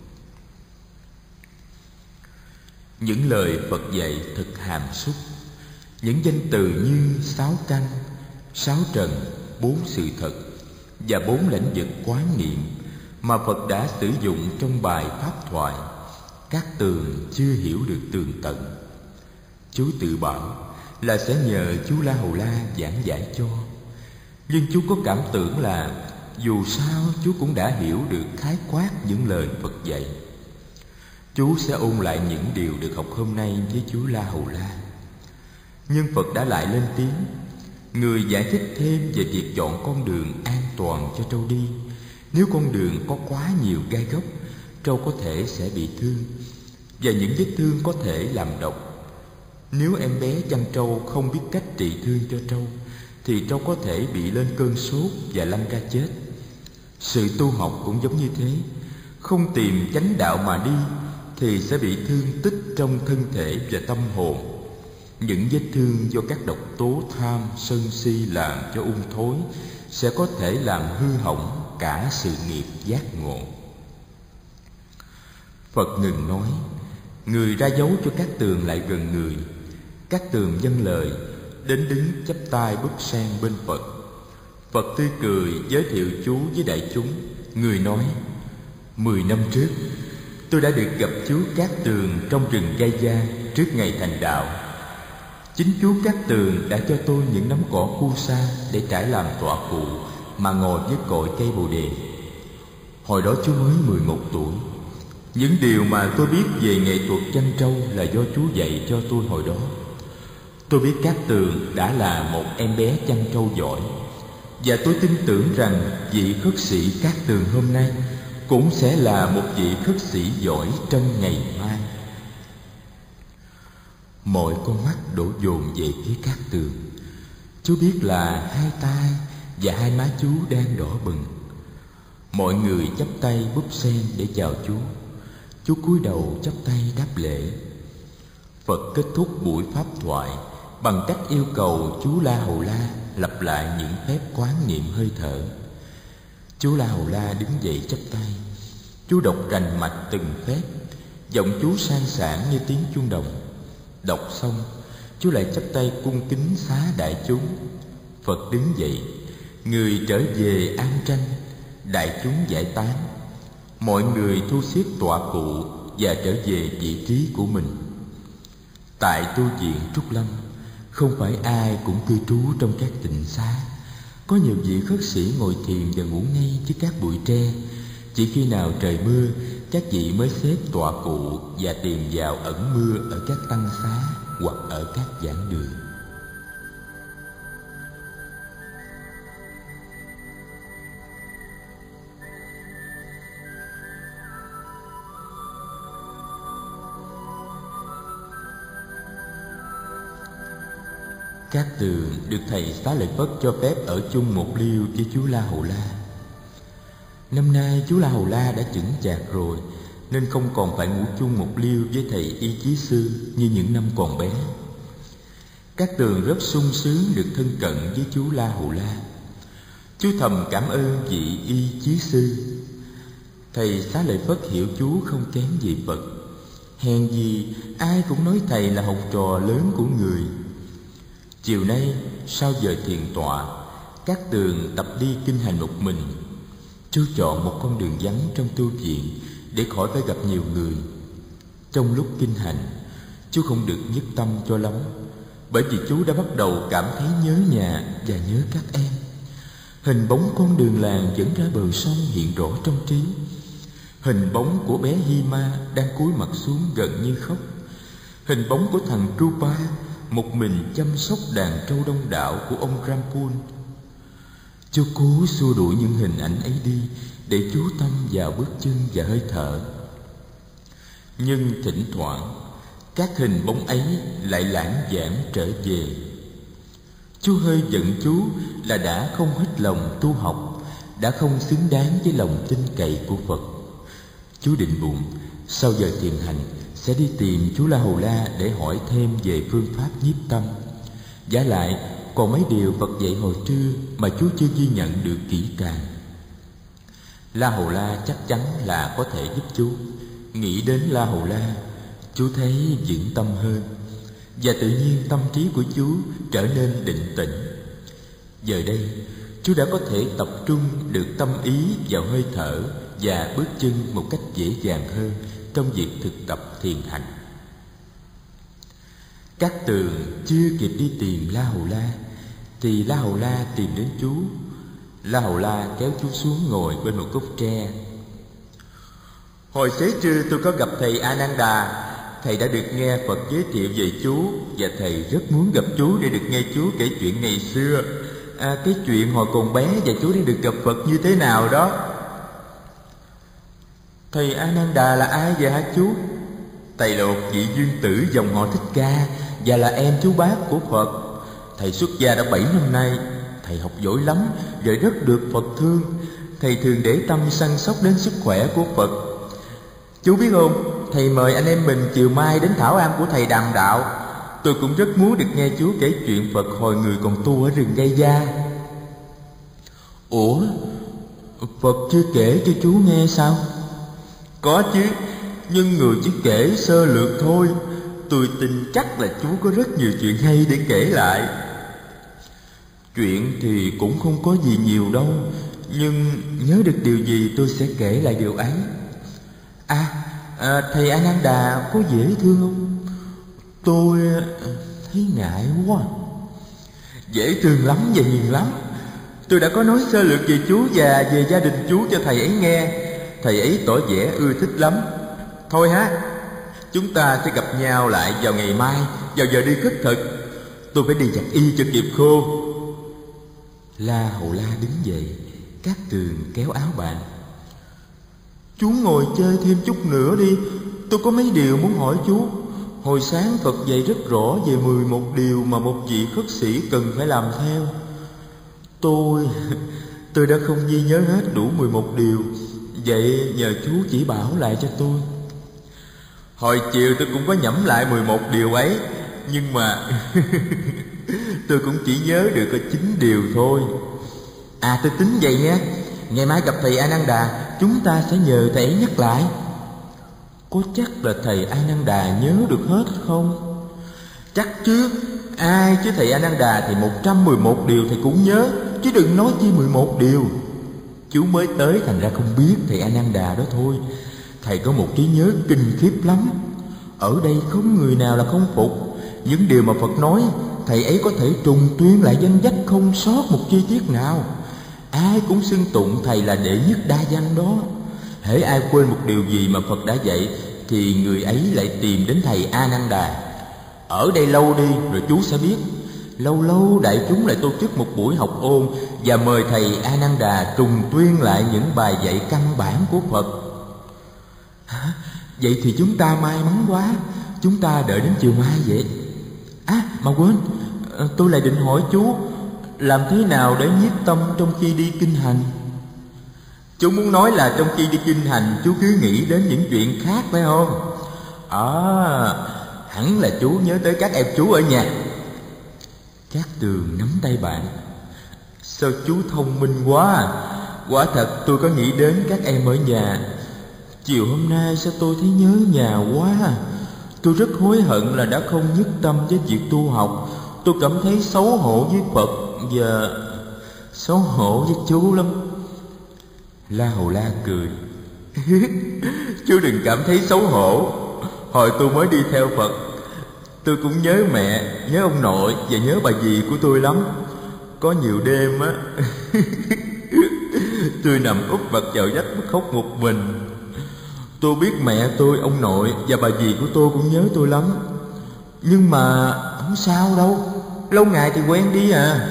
Những lời Phật dạy thật hàm xúc. Những danh từ như 6 căn, 6 trần, 4 sự thật và 4 lãnh vực quán niệm mà Phật đã sử dụng trong bài pháp thoại, Cát Tường chưa hiểu được tường tận. Chú tự bảo là sẽ nhờ chú La Hầu La giảng giải cho, nhưng chú có cảm tưởng là dù sao chú cũng đã hiểu được khái quát những lời Phật dạy. Chú sẽ ôn lại những điều được học hôm nay với chú La Hầu La. Nhưng Phật đã lại lên tiếng. Người giải thích thêm về việc chọn con đường an toàn cho trâu đi. Nếu con đường có quá nhiều gai góc, trâu có thể sẽ bị thương, và những vết thương có thể làm độc. Nếu em bé chăn trâu không biết cách trị thương cho trâu, thì trâu có thể bị lên cơn sốt và lăn ra chết. Sự tu học cũng giống như thế. Không tìm chánh đạo mà đi thì sẽ bị thương tích trong thân thể và tâm hồn. Những vết thương do các độc tố tham, sân si làm cho ung thối sẽ có thể làm hư hỏng cả sự nghiệp giác ngộ. Phật ngừng nói. Người ra dấu cho Cát Tường lại gần người. Cát Tường vâng lời, đến đứng chắp tay bước sang bên Phật. Phật tươi cười giới thiệu chú với đại chúng. Người nói, 10 năm trước tôi đã được gặp chú Cát Tường trong rừng Gai Gia trước ngày thành đạo. Chính chú Cát Tường đã cho tôi những nắm cỏ cu sa để trải làm tọa cụ mà ngồi với cội cây bồ đề. Hồi đó chú mới 11 tuổi. Những điều mà tôi biết về nghệ thuật chăn trâu là do chú dạy cho tôi hồi đó. Tôi biết Cát Tường đã là một em bé chăn trâu giỏi, và tôi tin tưởng rằng vị khất sĩ Cát Tường hôm nay cũng sẽ là một vị khất sĩ giỏi trong ngày mai. Mọi con mắt đổ dồn về phía Cát Tường. Chú biết là hai tay và hai má chú đang đỏ bừng. Mọi người chắp tay búp sen để chào chú. Chú cúi đầu chắp tay đáp lễ. Phật kết thúc buổi pháp thoại bằng cách yêu cầu chú La Hầu La lặp lại những phép quán niệm hơi thở. Chú La Hầu La đứng dậy chắp tay. Chú đọc rành mạch từng phép, giọng chú sang sảng như tiếng chuông đồng. Đọc xong, chú lại chắp tay cung kính xá đại chúng. Phật đứng dậy, người trở về an tranh, đại chúng giải tán. Mọi người thu xếp tọa cụ và trở về vị trí của mình. Tại tu viện Trúc Lâm, không phải ai cũng cư trú trong các tịnh xá. Có nhiều vị khất sĩ ngồi thiền và ngủ ngay dưới các bụi tre. Chỉ khi nào trời mưa, các vị mới xếp tọa cụ và tìm vào ẩn mưa ở các tăng xá hoặc ở các giảng đường. Cát Tường được thầy Xá Lợi Phất cho phép ở chung một liêu với chú La Hầu La. Năm nay chú La Hầu La đã chững chạc rồi, nên không còn phải ngủ chung một liêu với thầy Y Chí Sư như những năm còn bé. Cát Tường rất sung sướng được thân cận với chú La Hầu La. Chú thầm cảm ơn vị Y Chí Sư. Thầy Xá Lợi Phất hiểu chú không kém gì Phật. Hèn gì ai cũng nói thầy là học trò lớn của người. Chiều nay sau giờ thiền tọa, Cát Tường tập đi kinh hành một mình. Chú chọn một con đường vắng trong tu viện để khỏi phải gặp nhiều người. Trong lúc kinh hành, chú không được nhất tâm cho lắm, bởi vì chú đã bắt đầu cảm thấy nhớ nhà và nhớ các em. Hình bóng con đường làng dẫn ra bờ sông hiện rõ trong trí. Hình bóng của bé Hima đang cúi mặt xuống gần như khóc. Hình bóng của thằng Rupa một mình chăm sóc đàn trâu đông đảo của ông Rampul. Chú cố xua đuổi những hình ảnh ấy đi để chú tâm vào bước chân và hơi thở. Nhưng thỉnh thoảng các hình bóng ấy lại lãng vãng trở về. Chú hơi giận chú là đã không hết lòng tu học, đã không xứng đáng với lòng tin cậy của Phật. Chú định bụng sau giờ thiền hành sẽ đi tìm chú La Hầu La để hỏi thêm về phương pháp nhiếp tâm. Vả lại còn mấy điều Phật dạy hồi trưa mà chú chưa ghi nhận được kỹ càng. La Hầu La chắc chắn là có thể giúp chú. Nghĩ đến La Hầu La, chú thấy vững tâm hơn, và tự nhiên tâm trí của chú trở nên định tĩnh. Giờ đây chú đã có thể tập trung được tâm ý vào hơi thở và bước chân một cách dễ dàng hơn trong việc thực tập thiền hành. Cát Tường chưa kịp đi tìm La Hầu La thì La Hầu La tìm đến chú. La Hầu La kéo chú xuống ngồi bên một gốc tre. Hồi xế trưa tôi có gặp thầy Ananda. Thầy đã được nghe Phật giới thiệu về chú, và thầy rất muốn gặp chú để được nghe chú kể chuyện ngày xưa. Cái chuyện hồi còn bé và chú đã được gặp Phật như thế nào đó. Thầy Ananda là ai vậy hả chú? Thầy là một vị dương tử dòng họ Thích Ca và là em chú bác của Phật. Thầy xuất gia đã 7 năm nay. Thầy học giỏi lắm và rất được Phật thương. Thầy thường để tâm săn sóc đến sức khỏe của Phật. Chú biết không, thầy mời anh em mình chiều mai đến thảo am của thầy Đàm Đạo. Tôi cũng rất muốn được nghe chú kể chuyện Phật hồi người còn tu ở rừng Gai Gia. Ủa, Phật chưa kể cho chú nghe sao? Có chứ, nhưng người chỉ kể sơ lược thôi. Tôi tin chắc là chú có rất nhiều chuyện hay để kể lại. Chuyện thì cũng không có gì nhiều đâu, nhưng nhớ được điều gì tôi sẽ kể lại điều ấy. Thầy A Nan Đà có dễ thương không? Tôi thấy ngại quá. Dễ thương lắm và hiền lắm. Tôi đã có nói sơ lược về chú và về gia đình chú cho thầy ấy nghe. Thầy ấy tỏ vẻ ưa thích lắm. Thôi ha, chúng ta sẽ gặp nhau lại vào ngày mai, vào giờ đi khất thực. Tôi phải đi giặt y cho kịp khô. La Hầu La đứng dậy, Cát Tường kéo áo bạn. Chú ngồi chơi thêm chút nữa đi. Tôi có mấy điều muốn hỏi chú. Hồi sáng Phật dạy rất rõ về 11 điều mà một vị khất sĩ cần phải làm theo. Tôi đã không ghi nhớ hết đủ 11 điều. Vậy nhờ chú chỉ bảo lại cho tôi. Hồi chiều tôi cũng có nhẩm lại 11 điều ấy, nhưng mà tôi cũng chỉ nhớ được có 9 điều thôi. Tôi tính vậy nha. Ngày mai gặp thầy A Nan Đà, chúng ta sẽ nhờ thầy ấy nhắc lại. Có chắc là thầy A Nan Đà nhớ được hết không? Chắc chứ. Ai chứ thầy A Nan Đà thì 111 điều thầy cũng nhớ, chứ đừng nói chi 11 điều. Chú mới tới thành ra không biết thầy A Nan Đà đó thôi. Thầy có một trí nhớ kinh khiếp lắm. Ở đây không người nào là không phục. Những điều mà Phật nói, thầy ấy có thể trùng tuyên lại danh sách không sót một chi tiết nào. Ai cũng xưng tụng thầy là đệ nhất đa văn đó. Hễ ai quên một điều gì mà Phật đã dạy thì người ấy lại tìm đến thầy A Nan Đà. Ở đây lâu đi rồi chú sẽ biết. Lâu lâu đại chúng lại tổ chức một buổi học ôn và mời thầy A Nan Đà trùng tuyên lại những bài dạy căn bản của Phật. Vậy thì chúng ta may mắn quá. Chúng ta đợi đến chiều mai vậy. Mà quên, tôi lại định hỏi chú, làm thế nào để nhiếp tâm trong khi đi kinh hành? Chú muốn nói là trong khi đi kinh hành chú cứ nghĩ đến những chuyện khác phải không? Hẳn là chú nhớ tới các em chú ở nhà. Cát Tường nắm tay bạn. Sao chú thông minh quá. Quả thật tôi có nghĩ đến các em ở nhà. Chiều hôm nay sao tôi thấy nhớ nhà quá. Tôi rất hối hận là đã không nhất tâm với việc tu học. Tôi cảm thấy xấu hổ với Phật và xấu hổ với chú lắm. La Hầu La cười. Chú đừng cảm thấy xấu hổ. Hồi tôi mới đi theo Phật, tôi cũng nhớ mẹ, nhớ ông nội và nhớ bà dì của tôi lắm. Có nhiều đêm á tôi nằm úp mặt vào vách khóc một mình. Tôi biết mẹ tôi, ông nội và bà dì của tôi cũng nhớ tôi lắm. Nhưng mà không sao đâu, lâu ngày thì quen đi à.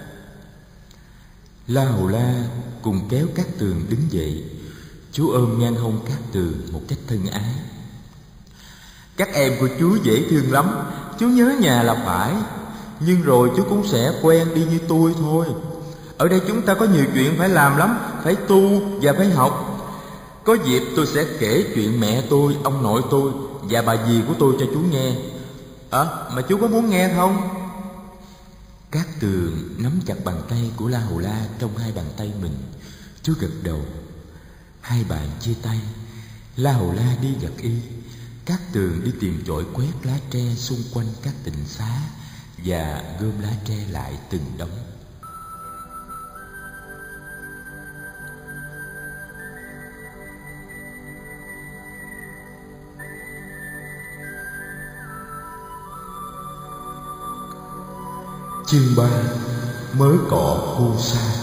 La Hầu La cùng kéo Cát Tường đứng dậy. Chú ôm ngang hông Cát Tường một cách thân ái. Các em của chú dễ thương lắm. Chú nhớ nhà là phải, nhưng rồi chú cũng sẽ quen đi như tôi thôi. Ở đây chúng ta có nhiều chuyện phải làm lắm, phải tu và phải học. Có dịp tôi sẽ kể chuyện mẹ tôi, ông nội tôi và bà dì của tôi cho chú nghe. Mà chú có muốn nghe không? Cát Tường nắm chặt bàn tay của La Hầu La trong hai bàn tay mình. Chú gật đầu. Hai bạn chia tay. La Hầu La đi giặt y, Cát Tường đi tìm chổi quét lá tre xung quanh các tịnh xá và gom lá tre lại từng đống. Chương 3: Mớ cọ khô sa.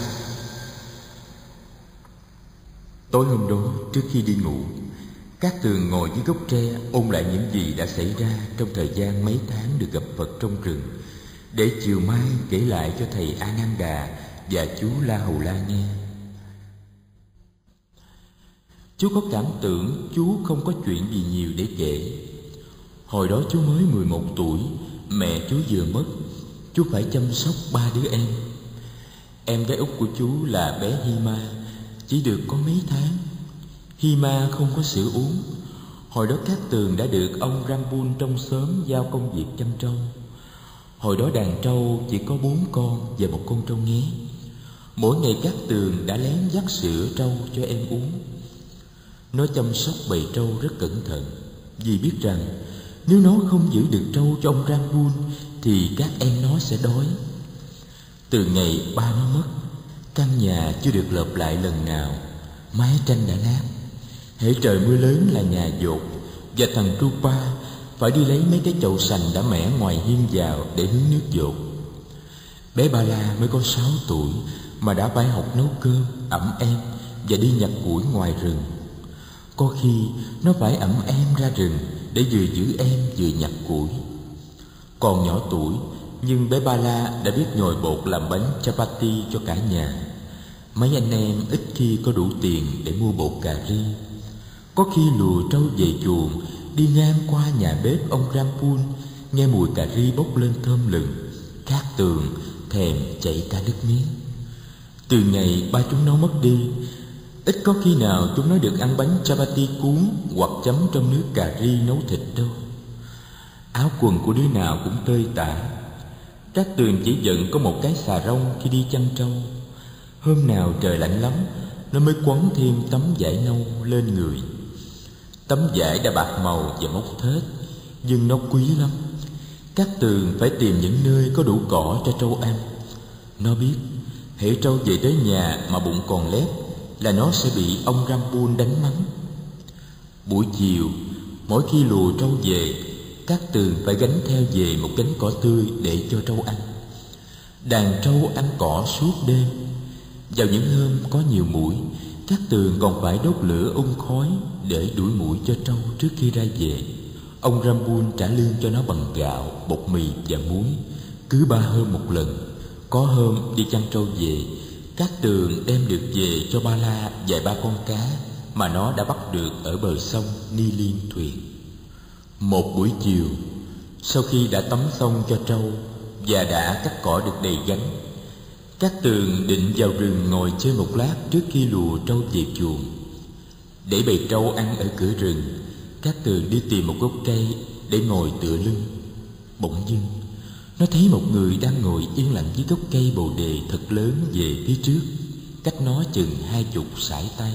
Tối hôm đó, trước khi đi ngủ, Cát Tường ngồi dưới gốc tre ôn lại những gì đã xảy ra trong thời gian mấy tháng được gặp Phật trong rừng, để chiều mai kể lại cho thầy A Nan Đà và chú La Hầu La nghe. Chú có cảm tưởng chú không có chuyện gì nhiều để kể. Hồi đó chú mới 11 tuổi, mẹ chú vừa mất. Chú phải chăm sóc 3 đứa em. Em gái út của chú là bé Hima, chỉ được có mấy tháng. Hima không có sữa uống. Hồi đó Cát Tường đã được ông Rambun trong xóm giao công việc chăm trâu. Hồi đó đàn trâu chỉ có 4 con và một con trâu nghé. Mỗi ngày Cát Tường đã lén vắt sữa trâu cho em uống. Nó chăm sóc bầy trâu rất cẩn thận, vì biết rằng nếu nó không giữ được trâu cho ông Rambun thì các em nó sẽ đói. Từ ngày ba nó mất, căn nhà chưa được lợp lại lần nào. Mái tranh đã nát, Hễ trời mưa lớn là nhà dột, và thằng Rupa phải đi lấy mấy cái chậu sành đã mẻ ngoài hiên vào để hứng nước dột. Bé Ba La mới có 6 tuổi mà đã phải học nấu cơm, ẵm em và đi nhặt củi ngoài rừng. Có khi nó phải ẵm em ra rừng để vừa giữ em vừa nhặt củi. Còn nhỏ tuổi, nhưng bé Ba La đã biết nhồi bột làm bánh chapati cho cả nhà. Mấy anh em ít khi có đủ tiền để mua bột cà ri. Có khi lùa trâu về chuồng, đi ngang qua nhà bếp ông Rampul, nghe mùi cà ri bốc lên thơm lừng, Cát Tường thèm chảy cả nước miếng. Từ ngày ba chúng nó mất đi, ít có khi nào chúng nó được ăn bánh chapati cuốn hoặc chấm trong nước cà ri nấu thịt đâu. Áo quần của đứa nào cũng tơi tả. Cát Tường chỉ giận có một cái xà rông khi đi chăn trâu. Hôm nào trời lạnh lắm, nó mới quấn thêm tấm vải nâu lên người. Tấm vải đã bạc màu và mốc thết, nhưng nó quý lắm. Cát Tường phải tìm những nơi có đủ cỏ cho trâu ăn. Nó biết hễ trâu về tới nhà mà bụng còn lép là nó sẽ bị ông Rampul đánh mắng. Buổi chiều, mỗi khi lùa trâu về, Cát Tường phải gánh theo về một gánh cỏ tươi để cho trâu ăn. Đàn trâu ăn cỏ suốt đêm. Vào những hôm có nhiều muỗi, Cát Tường còn phải đốt lửa khói để đuổi muỗi cho trâu trước khi ra về. Ông Rampul trả lương cho nó bằng gạo, bột mì và muối, cứ 3 hôm một lần. Có hôm đi chăn trâu về, Cát Tường đem được về cho Ba La vài ba con cá mà nó đã bắt được ở bờ sông Ni Liên thuyền. Một buổi chiều, sau khi đã tắm xong cho trâu và đã cắt cỏ được đầy gánh, Cát Tường định vào rừng ngồi chơi một lát trước khi lùa trâu về chuồng. Để bầy trâu ăn ở cửa rừng, Cát Tường đi tìm một gốc cây để ngồi tựa lưng. Bỗng dưng, nó thấy một người đang ngồi yên lặng dưới gốc cây bồ đề thật lớn về phía trước, cách nó chừng 20 sải tay.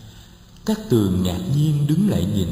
Cát Tường ngạc nhiên đứng lại nhìn.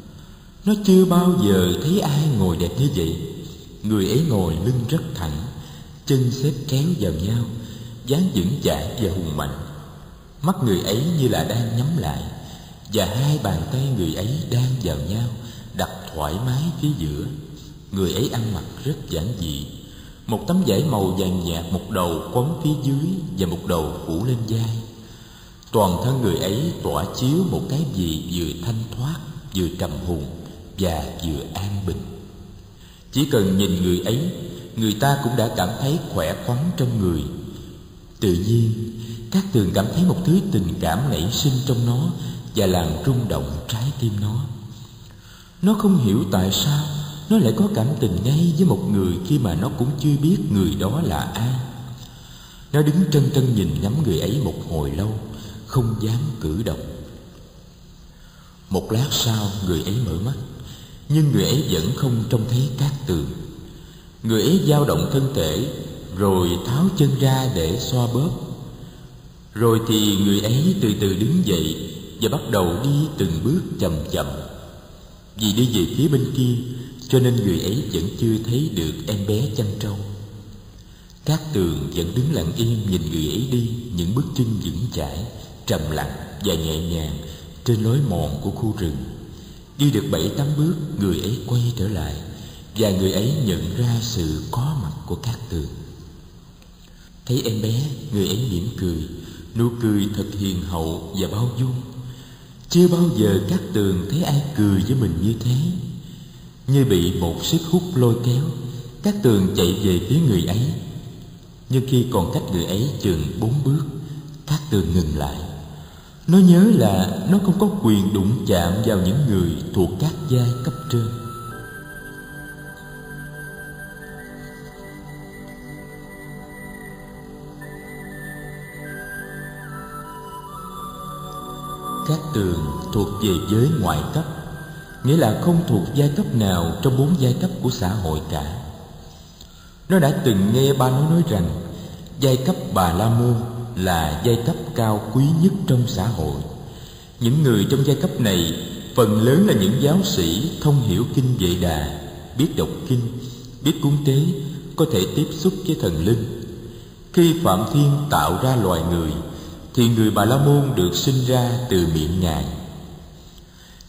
Nó chưa bao giờ thấy ai ngồi đẹp như vậy. Người ấy ngồi lưng rất thẳng, chân xếp kéo vào nhau, dáng vững chãi và hùng mạnh. Mắt người ấy như là đang nhắm lại, và hai bàn tay người ấy đang vào nhau, đặt thoải mái phía giữa. Người ấy ăn mặc rất giản dị, một tấm vải màu vàng nhạt một đầu quấn phía dưới và một đầu phủ lên vai. Toàn thân người ấy tỏa chiếu một cái gì vừa thanh thoát, vừa trầm hùng và vừa an bình. Chỉ cần nhìn người ấy, người ta cũng đã cảm thấy khỏe khoắn trong người. Tự nhiên, Cát Tường cảm thấy một thứ tình cảm nảy sinh trong nó và làm rung động trái tim nó. Nó không hiểu tại sao nó lại có cảm tình ngay với một người khi mà nó cũng chưa biết người đó là ai. Nó đứng trân trân nhìn ngắm người ấy một hồi lâu, không dám cử động. Một lát sau, người ấy mở mắt, nhưng người ấy vẫn không trông thấy Cát Tường. Người ấy dao động thân thể, rồi tháo chân ra để xoa bóp. Rồi thì người ấy từ từ đứng dậy và bắt đầu đi từng bước chậm chậm. Vì đi về phía bên kia, cho nên người ấy vẫn chưa thấy được em bé chăn trâu. Cát Tường vẫn đứng lặng im nhìn người ấy đi những bước chân vững chãi, trầm lặng và nhẹ nhàng trên lối mòn của khu rừng. Đi được 7-8 bước, người ấy quay trở lại, và người ấy nhận ra sự có mặt của Cát Tường. Thấy em bé, người ấy mỉm cười, nụ cười thật hiền hậu và bao dung. Chưa bao giờ Cát Tường thấy ai cười với mình như thế. Như bị một sức hút lôi kéo, Cát Tường chạy về phía người ấy. Nhưng khi còn cách người ấy chừng 4 bước, Cát Tường ngừng lại. Nó nhớ là nó không có quyền đụng chạm vào những người thuộc các giai cấp trên. Cát Tường thuộc về giới ngoại cấp, nghĩa là không thuộc giai cấp nào trong 4 giai cấp của xã hội cả. Nó đã từng nghe ba nó nói rằng giai cấp Bà La Môn là giai cấp cao quý nhất trong xã hội. Những người trong giai cấp này phần lớn là những giáo sĩ thông hiểu kinh Vệ Đà, biết đọc kinh, biết cúng tế, có thể tiếp xúc với thần linh. Khi Phạm Thiên tạo ra loài người, thì người Bà La Môn được sinh ra từ miệng Ngài.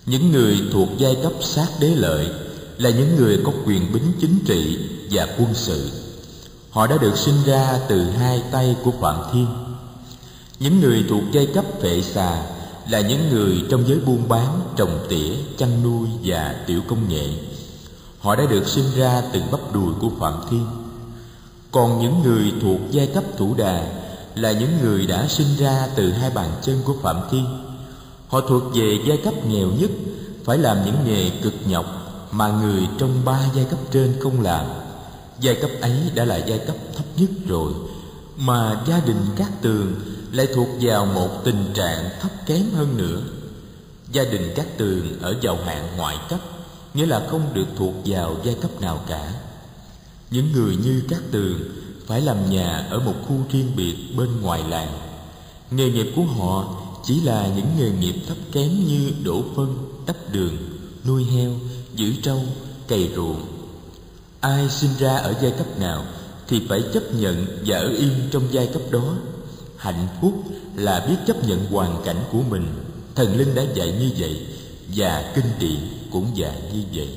Những người thuộc giai cấp sát đế lợi là những người có quyền bính chính trị và quân sự. Họ đã được sinh ra từ hai tay của Phạm Thiên. Những người thuộc giai cấp phệ xà là những người trong giới buôn bán, trồng tỉa, chăn nuôi và tiểu công nghệ. Họ đã được sinh ra từ bắp đùi của Phạm Thiên. Còn những người thuộc giai cấp thủ đà là những người đã sinh ra từ hai bàn chân của Phạm Thiên. Họ thuộc về giai cấp nghèo nhất, phải làm những nghề cực nhọc mà người trong ba giai cấp trên không làm. Giai cấp ấy đã là giai cấp thấp nhất rồi, mà gia đình Cát Tường lại thuộc vào một tình trạng thấp kém hơn nữa. Gia đình Cát Tường ở vào hạng ngoại cấp, nghĩa là không được thuộc vào giai cấp nào cả. Những người như Cát Tường phải làm nhà ở một khu riêng biệt bên ngoài làng. Nghề nghiệp của họ chỉ là những nghề nghiệp thấp kém như đổ phân, đắp đường, nuôi heo, giữ trâu, cày ruộng. Ai sinh ra ở giai cấp nào thì phải chấp nhận và ở yên trong giai cấp đó. Hạnh phúc là biết chấp nhận hoàn cảnh của mình. Thần linh đã dạy như vậy, và kinh điển cũng dạy như vậy.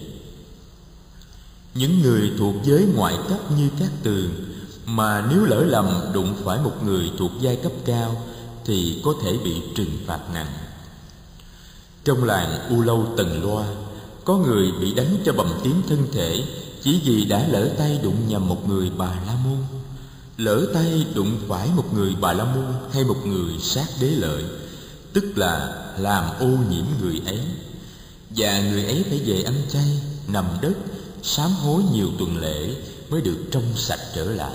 Những người thuộc giới ngoại cấp như Cát Tường mà nếu lỡ lầm đụng phải một người thuộc giai cấp cao thì có thể bị trừng phạt nặng. Trong làng U Lâu Tần Loa, có người bị đánh cho bầm tím thân thể chỉ vì đã lỡ tay đụng nhầm một người Bà La Môn. Lỡ tay đụng phải một người Bà La Môn hay một người sát đế lợi, tức là làm ô nhiễm người ấy, và người ấy phải về ăn chay, nằm đất, sám hối nhiều tuần lễ mới được trong sạch trở lại.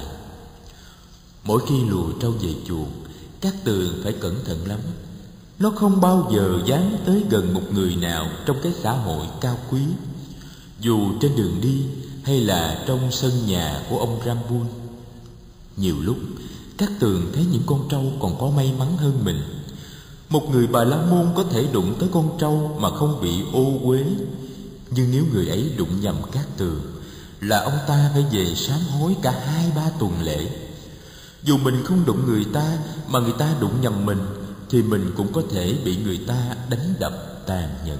Mỗi khi lùa trâu về chuồng, Cát Tường phải cẩn thận lắm. Nó không bao giờ dám tới gần một người nào trong cái xã hội cao quý, dù trên đường đi hay là trong sân nhà của ông Rambun. Nhiều lúc Cát Tường thấy những con trâu còn có may mắn hơn mình. Một người Bà La Môn có thể đụng tới con trâu mà không bị ô uế, nhưng nếu người ấy đụng nhầm Cát Tường là ông ta phải về sám hối cả 2-3 tuần lễ. Dù mình không đụng người ta mà người ta đụng nhầm mình thì mình cũng có thể bị người ta đánh đập tàn nhẫn.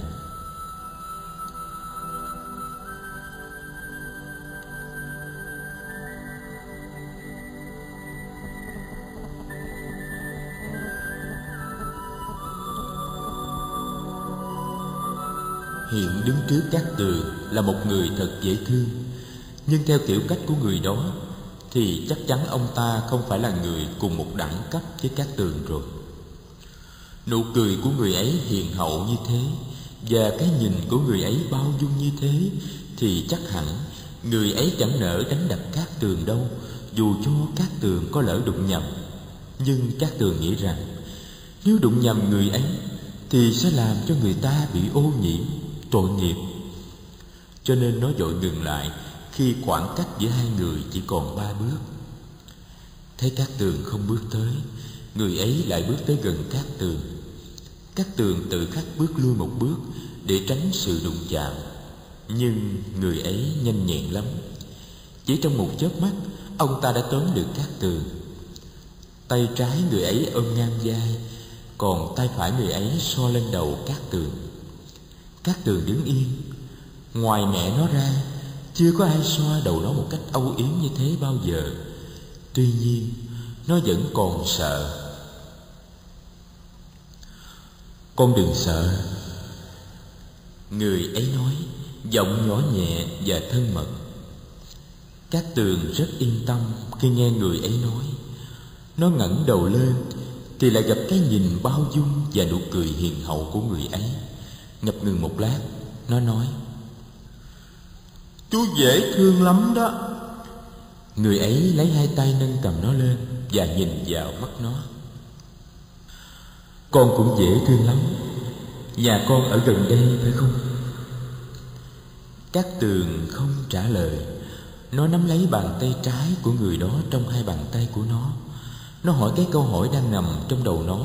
Hiện đứng trước Cát Tường là một người thật dễ thương, nhưng theo kiểu cách của người đó thì chắc chắn ông ta không phải là người cùng một đẳng cấp với Cát Tường rồi. Nụ cười của người ấy hiền hậu như thế, và cái nhìn của người ấy bao dung như thế, thì chắc hẳn người ấy chẳng nỡ đánh đập Cát Tường đâu, dù cho Cát Tường có lỡ đụng nhầm. Nhưng Cát Tường nghĩ rằng nếu đụng nhầm người ấy thì sẽ làm cho người ta bị ô nhiễm, tội nghiệp. Cho nên nó vội ngừng lại khi khoảng cách giữa hai người chỉ còn 3 bước. Thấy Cát Tường không bước tới, người ấy lại bước tới gần Cát Tường. Cát Tường tự khắc bước lui một bước để tránh sự đụng chạm, nhưng người ấy nhanh nhẹn lắm. Chỉ trong một chớp mắt, ông ta đã tóm được Cát Tường. Tay trái người ấy ôm ngang vai, còn tay phải người ấy so lên đầu Cát Tường. Cát Tường đứng yên. Ngoài mẹ nó ra, chưa có ai xoa đầu nó một cách âu yếm như thế bao giờ. Tuy nhiên, nó vẫn còn sợ. "Con đừng sợ," người ấy nói, giọng nhỏ nhẹ và thân mật. Cát Tường rất yên tâm khi nghe người ấy nói. Nó ngẩng đầu lên thì lại gặp cái nhìn bao dung và nụ cười hiền hậu của người ấy. Ngập ngừng một lát, nó nói: "Chú dễ thương lắm đó." Người ấy lấy hai tay nâng cầm nó lên và nhìn vào mắt nó. "Con cũng dễ thương lắm. Nhà con ở gần đây phải không?" Cát Tường không trả lời. Nó nắm lấy bàn tay trái của người đó trong hai bàn tay của nó. Nó hỏi cái câu hỏi đang nằm trong đầu nó: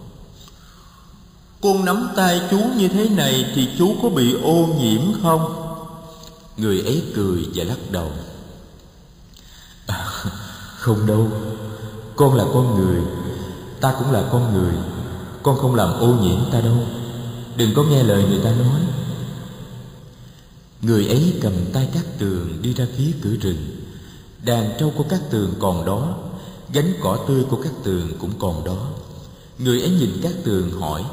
"Con nắm tay chú như thế này thì chú có bị ô nhiễm không?" Người ấy cười và lắc đầu: "Không đâu. Con là con người, ta cũng là con người. Con không làm ô nhiễm ta đâu." đừng có nghe lời người ta nói. Người ấy cầm tay Cát Tường đi ra phía cửa rừng. Đàn trâu của Cát Tường còn đó, gánh cỏ tươi của Cát Tường cũng còn đó. Người ấy nhìn Cát Tường hỏi: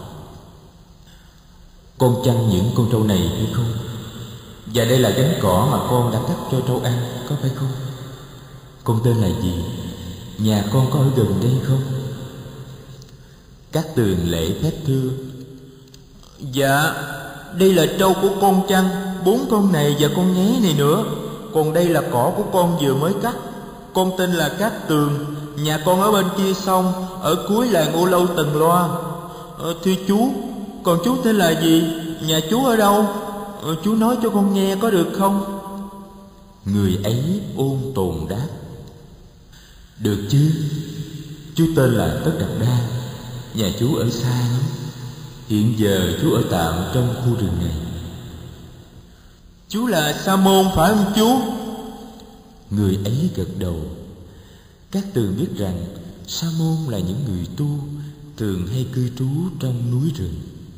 con chăn những con trâu này hay không? Và đây là gánh cỏ mà con đã cắt cho trâu ăn, có phải không? Con tên là gì? Nhà con có ở gần đây không? Cát Tường lễ phép thưa: dạ, đây là trâu của con chăn, 4 con này và con nhé này nữa. Còn đây là cỏ của con vừa mới cắt. Con tên là Cát Tường, nhà con ở bên kia sông, ở cuối làng Ô Lâu Tần Loa. Thưa chú, còn chú tên là gì? Nhà chú ở đâu? Chú nói cho con nghe có được không? Người ấy ôn tồn đáp: được chứ, chú tên là Tất Đạt Đa, nhà chú ở xa lắm. Hiện giờ chú ở tạm trong khu rừng này. Chú là Sa Môn phải không chú? Người ấy gật đầu. Cát Tường biết rằng Sa Môn là những người tu thường hay cư trú trong núi rừng.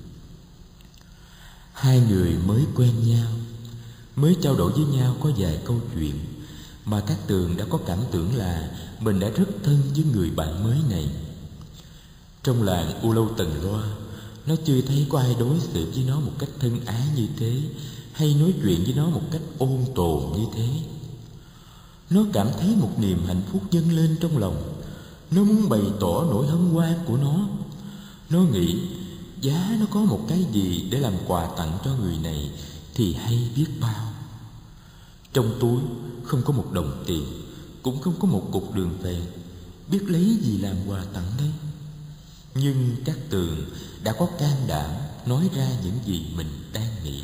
Hai người mới quen nhau, mới trao đổi với nhau có vài câu chuyện mà Cát Tường đã có cảm tưởng là mình đã rất thân với người bạn mới này. Trong làng U Lâu Tần Loa, nó chưa thấy có ai đối xử với nó một cách thân ái như thế, hay nói chuyện với nó một cách ôn tồn như thế. Nó cảm thấy một niềm hạnh phúc dâng lên trong lòng. Nó muốn bày tỏ nỗi hân hoan của nó. Nó nghĩ giá nó có một cái gì để làm quà tặng cho người này thì hay biết bao. Trong túi không có một đồng tiền, cũng không có một cục đường phèn, biết lấy gì làm quà tặng đây. Nhưng Cát Tường đã có can đảm nói ra những gì mình đang nghĩ.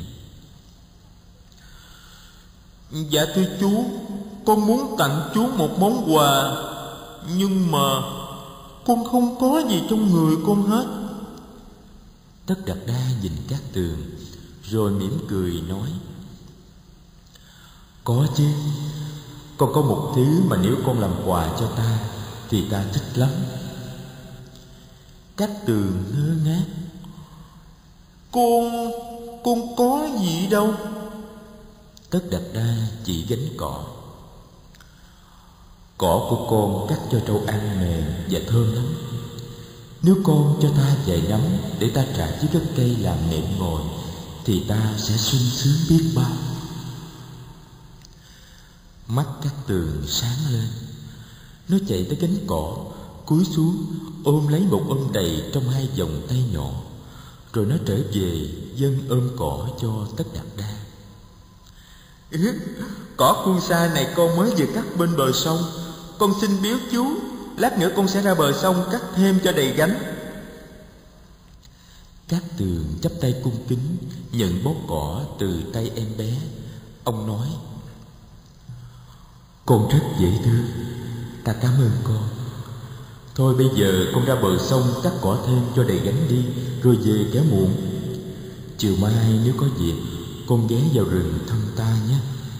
Dạ thưa chú, con muốn tặng chú một món quà, nhưng mà con không có gì trong người con hết. Tất Đạt Đa nhìn Cát Tường rồi mỉm cười nói: có chứ, con có một thứ mà nếu con làm quà cho ta thì ta thích lắm. Cát Tường ngơ ngác: Con có gì đâu. Tất Đạt Đa chỉ gánh cỏ. Cỏ của con cắt cho trâu ăn mềm và thơm lắm. Nếu con cho ta vài nắm để ta trải dưới gốc cây làm nệm ngồi thì ta sẽ sung sướng biết bao. Mắt Cát Tường sáng lên. Nó chạy tới gánh cỏ, cúi xuống ôm lấy một ôm đầy trong hai vòng tay nhỏ, rồi nó trở về dâng ôm cỏ cho Tất Đạt Đa. Cỏ khuôn sa này con mới vừa cắt bên bờ sông, con xin biếu chú, lát nữa con sẽ ra bờ sông cắt thêm cho đầy gánh. Cát Tường chắp tay cung kính nhận bó cỏ từ tay em bé. Ông nói: con rất dễ thương, ta cảm ơn con. Thôi bây giờ con ra bờ sông cắt cỏ thêm cho đầy gánh đi, rồi về kẻo muộn. Chiều mai nếu có dịp, con ghé vào rừng thăm ta nhé.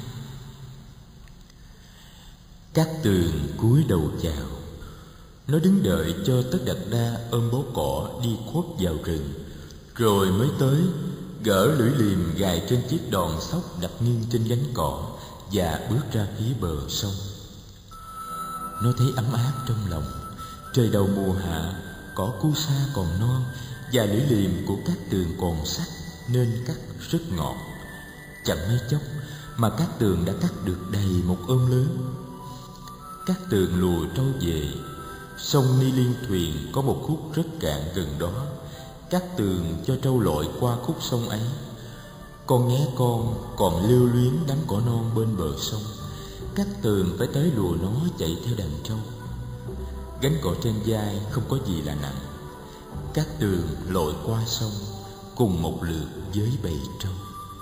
Cát Tường cúi đầu chào. Nó đứng đợi cho Tất Đạt Đa ôm bó cỏ đi khuất vào rừng, rồi mới tới gỡ lưỡi liềm gài trên chiếc đòn xốc đặt nghiêng trên gánh cỏ và bước ra phía bờ sông. Nó thấy ấm áp trong lòng. Trời đầu mùa hạ, cỏ cu sa còn non và lưỡi liềm của Cát Tường còn sắc nên cắt rất ngọt. Chẳng mấy chốc mà Cát Tường đã cắt được đầy một ôm lớn. Cát Tường lùa trâu về. Sông Ni Liên Thuyền có một khúc rất cạn gần đó. Cát Tường cho trâu lội qua khúc sông ấy. Con nghé con còn lưu luyến đám cỏ non bên bờ sông. Cát Tường phải tới lùa nó chạy theo đàn trâu. Gánh cỏ trên vai không có gì là nặng. Cát Tường lội qua sông cùng một lượt với bầy trâu.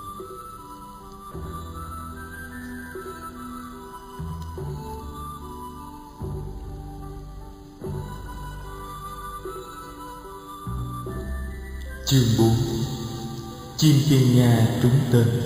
Chương 4: Chim Thiên Nga trúng tên.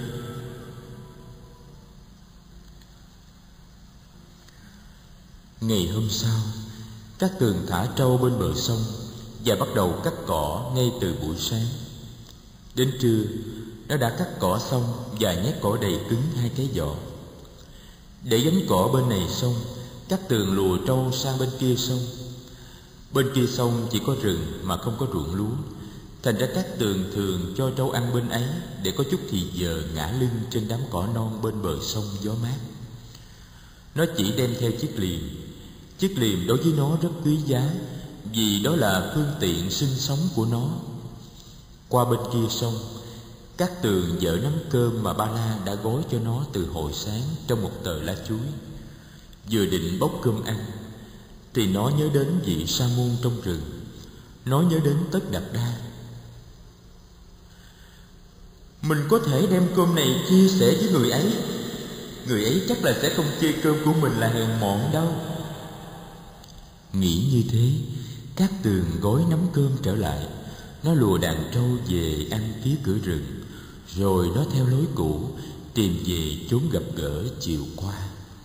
Ngày hôm sau, Cát Tường thả trâu bên bờ sông và bắt đầu cắt cỏ ngay từ buổi sáng. Đến trưa, nó đã cắt cỏ xong và nhét cỏ đầy cứng 2 cái giỏ. Để gánh cỏ bên này xong, Cát Tường lùa trâu sang bên kia sông. Bên kia sông chỉ có rừng mà không có ruộng lúa, thành ra Cát Tường thường cho trâu ăn bên ấy để có chút thì giờ ngả lưng trên đám cỏ non bên bờ sông gió mát. Nó chỉ đem theo chiếc liềm. Chiếc liềm đối với nó rất quý giá, vì đó là phương tiện sinh sống của nó. Qua bên kia sông, Cát Tường dỡ nắm cơm mà Ba La đã gói cho nó từ hồi sáng trong một tờ lá chuối. Vừa định bóc cơm ăn thì nó nhớ đến vị sa môn trong rừng. Nó nhớ đến Tất Đạt Đa. Mình có thể đem cơm này chia sẻ với người ấy. Người ấy chắc là sẽ không chê cơm của mình là hèn mọn đâu. Nghĩ như thế, Cát Tường gói nắm cơm trở lại. Nó lùa đàn trâu về ăn phía cửa rừng, rồi nó theo lối cũ tìm về chốn gặp gỡ chiều qua.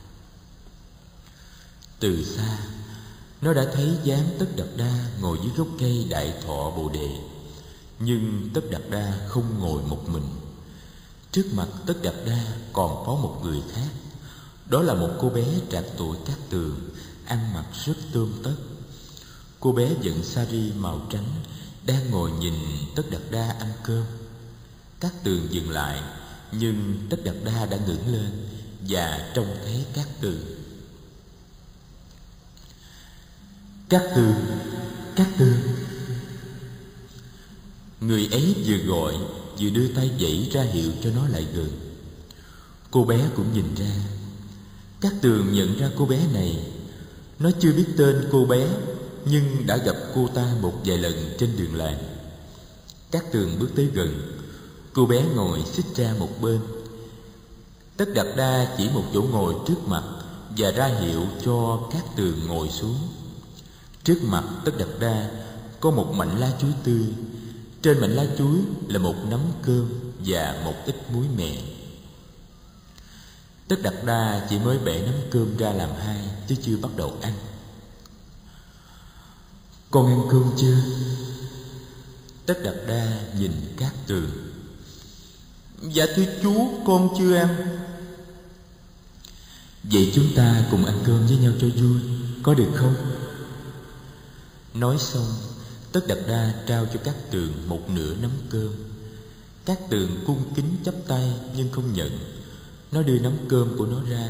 Từ xa, nó đã thấy dáng Tất Đạt Đa ngồi dưới gốc cây đại thọ bồ đề. Nhưng Tất Đạt Đa không ngồi một mình. Trước mặt Tất Đạt Đa còn có một người khác. Đó là một cô bé trạc tuổi Cát Tường, ăn mặc rất tươm tất. Cô bé vận sari màu trắng, đang ngồi nhìn Tất Đạt Đa ăn cơm. Cát Tường dừng lại, nhưng Tất Đạt Đa đã ngẩng lên và trông thấy Cát Tường. Cát Tường, Cát Tường. Người ấy vừa gọi vừa đưa tay vẫy ra hiệu cho nó lại gần. Cô bé cũng nhìn ra. Cát Tường nhận ra cô bé này. Nó chưa biết tên cô bé, nhưng đã gặp cô ta một vài lần trên đường làng. Cát Tường bước tới gần. Cô bé ngồi xích ra một bên. Tất Đạt Đa chỉ một chỗ ngồi trước mặt và ra hiệu cho Cát Tường ngồi xuống. Trước mặt Tất Đạt Đa có một mảnh lá chuối tươi. Trên mảnh lá chuối là một nắm cơm và một ít muối mè. Tất Đạt Đa chỉ mới bẻ nắm cơm ra làm 2 chứ chưa bắt đầu ăn. Con ăn cơm chưa? Tất Đạt Đa nhìn Cát Tường. Dạ thưa chú, con chưa ăn. Vậy chúng ta cùng ăn cơm với nhau cho vui, có được không? Nói xong, Tất Đạt Đa trao cho Cát Tường một nửa nắm cơm. Cát Tường cung kính chắp tay nhưng không nhận. Nó đưa nắm cơm của nó ra.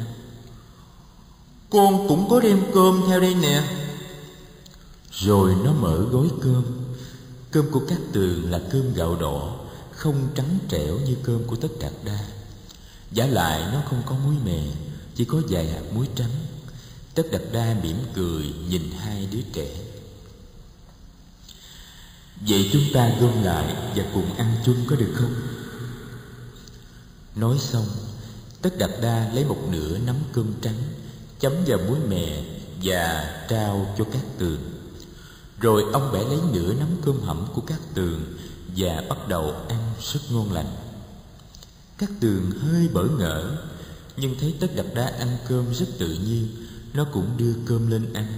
Con cũng có đem cơm theo đây nè. Rồi nó mở gói cơm. Cơm của Cát Tường là cơm gạo đỏ, không trắng trẻo như cơm của Tất Đạt Đa. Vả lại nó không có muối mè, chỉ có vài hạt muối trắng. Tất Đạt Đa mỉm cười nhìn 2 đứa trẻ. Vậy chúng ta gom lại và cùng ăn chung có được không? Nói xong, Tất Đạt Đa lấy một nửa nắm cơm trắng, chấm vào muối mè và trao cho Cát Tường. Rồi ông bẻ lấy nửa nắm cơm hẩm của Cát Tường và bắt đầu ăn rất ngon lành. Cát Tường hơi bỡ ngỡ, nhưng thấy Tất Đạt Đa ăn cơm rất tự nhiên, nó cũng đưa cơm lên ăn.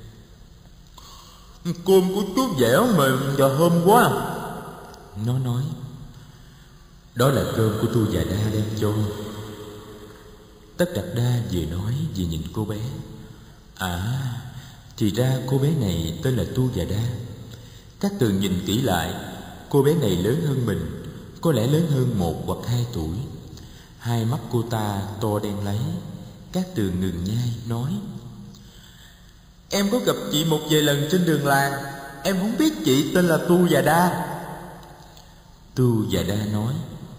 Cơm của chú dẻo mềm và thơm quá. Nó nói. Đó là cơm của Tu Già Đa đem cho. Tất Đạt Đa vừa nói vừa nhìn cô bé. À, thì ra cô bé này tên là Tu Già Đa. Cát Tường nhìn kỹ lại, cô bé này lớn hơn mình, có lẽ lớn hơn 1 hoặc 2 tuổi. 2 mắt cô ta to đen láy. Cát Tường ngừng nhai nói. Em có gặp chị một vài lần trên đường làng. Em không biết chị tên là Tu Già Đa. Tu Già Đa nói.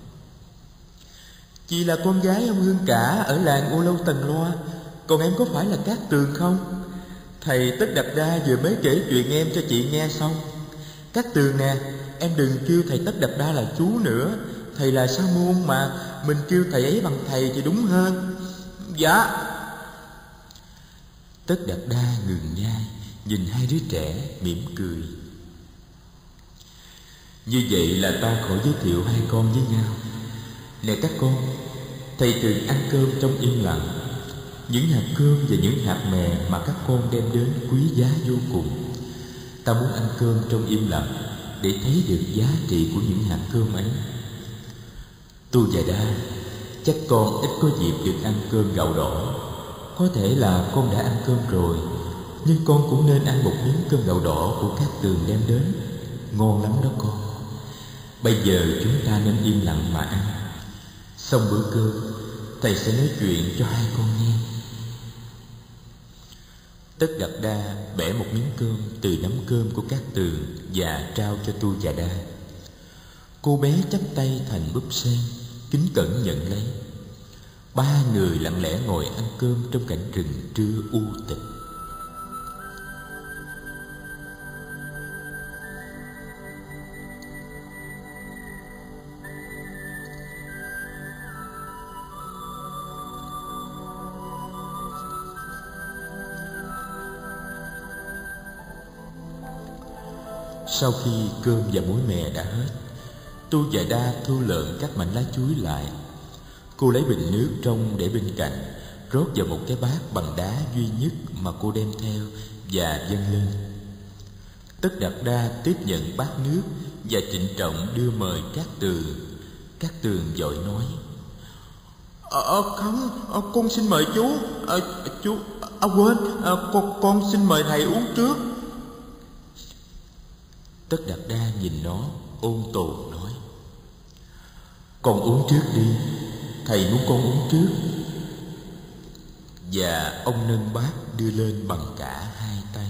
Chị là con gái ông Hương Cả ở làng Ô Lâu Tần Loa. Còn em có phải là Cát Tường không? Thầy Tất Đạt Đa vừa mới kể chuyện em cho chị nghe xong. Cát Tường nè, em đừng kêu thầy Tất Đạt Đa là chú nữa. Thầy là sa môn mà, mình kêu thầy ấy bằng thầy thì đúng hơn. Dạ. Tất Đạt Đa ngừng nhai, nhìn 2 đứa trẻ mỉm cười. Như vậy là ta khỏi giới thiệu 2 con với nhau. Nè các con, thầy thường ăn cơm trong im lặng. Những hạt cơm và những hạt mè mà các con đem đến quý giá vô cùng. Ta muốn ăn cơm trong im lặng để thấy được giá trị của những hạt cơm ấy. Tu Già Đa, chắc con ít có dịp được ăn cơm gạo đỏ. Có thể là con đã ăn cơm rồi, nhưng con cũng nên ăn một miếng cơm gạo đỏ của Cát Tường đem đến. Ngon lắm đó con. Bây giờ chúng ta nên im lặng mà ăn. Xong bữa cơm, thầy sẽ nói chuyện cho hai con nghe. Tất Đạt Đa bẻ một miếng cơm từ nắm cơm của Cát Tường và trao cho Tu Già Đa. Cô bé chắp tay thành búp sen, kính cẩn nhận lấy. Ba người lặng lẽ ngồi ăn cơm trong cảnh rừng trưa u tịch. Sau khi cơm và muối mè đã hết, Tu Già Đa thu lượm các mảnh lá chuối lại. Cô lấy bình nước trong để bên cạnh, rót vào một cái bát bằng đá duy nhất mà cô đem theo và dâng lên. Tất Đạt Đa tiếp nhận bát nước và trịnh trọng đưa mời Cát Tường. Cát Tường vội nói: Không, con xin mời chú. Chú, quên, con xin mời thầy uống trước. Tất Đạt Đa nhìn nó ôn tồn nói: Con uống trước đi, thầy muốn con uống trước. Và ông nâng bát đưa lên bằng cả hai tay.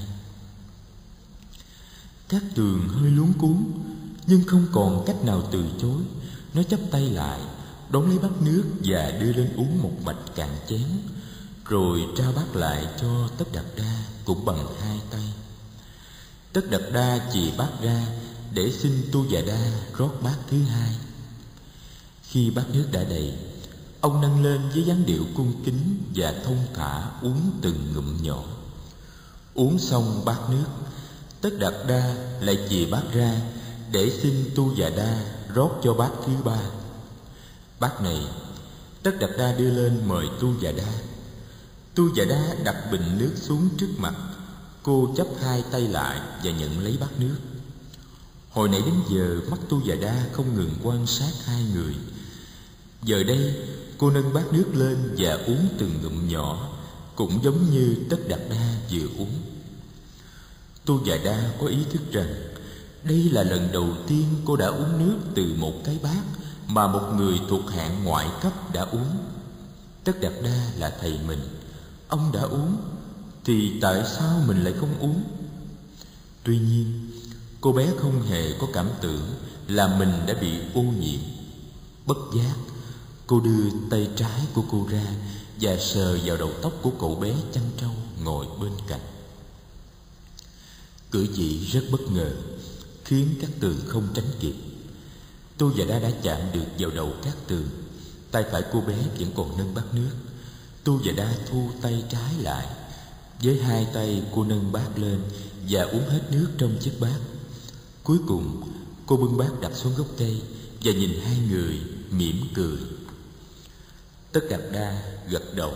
Cát Tường hơi luống cuống, nhưng không còn cách nào từ chối. Nó chắp tay lại, đón lấy bát nước và đưa lên uống một mạch cạn chén, rồi trao bát lại cho Tất Đạt Đa cũng bằng hai tay. Tất Đạt Đa chì bát ra để xin Tu Già Đa rót bát thứ hai. Khi bát nước đã đầy, ông nâng lên với dáng điệu cung kính và thông thả uống từng ngụm nhỏ. Uống xong bát nước, Tất Đạt Đa lại chì bát ra để xin Tu Già Đa rót cho bát thứ ba. Bát này Tất Đạt Đa đưa lên mời Tu Già Đa. Tu Già Đa đặt bình nước xuống trước mặt. Cô chắp hai tay lại và nhận lấy bát nước. Hồi nãy đến giờ mắt Tu Già Đa không ngừng quan sát hai người. Giờ đây cô nâng bát nước lên và uống từng ngụm nhỏ, cũng giống như Tất Đạt Đa vừa uống. Tu Già Đa có ý thức rằng đây là lần đầu tiên cô đã uống nước từ một cái bát mà một người thuộc hạng ngoại cấp đã uống. Tất Đạt Đa là thầy mình, ông đã uống, thì tại sao mình lại không uống? Tuy nhiên, cô bé không hề có cảm tưởng là mình đã bị ô nhiễm. Bất giác, cô đưa tay trái của cô ra và sờ vào đầu tóc của cậu bé chăn trâu ngồi bên cạnh. Cử chỉ rất bất ngờ, khiến Cát Tường không tránh kịp. Tu Già Đa đã chạm được vào đầu Cát Tường. Tay phải cô bé vẫn còn nâng bát nước. Tu Già Đa thu tay trái lại. Với hai tay cô nâng bát lên và uống hết nước trong chiếc bát. Cuối cùng cô bưng bát đặt xuống gốc cây và nhìn hai người mỉm cười. Tất Đạt Đa gật đầu.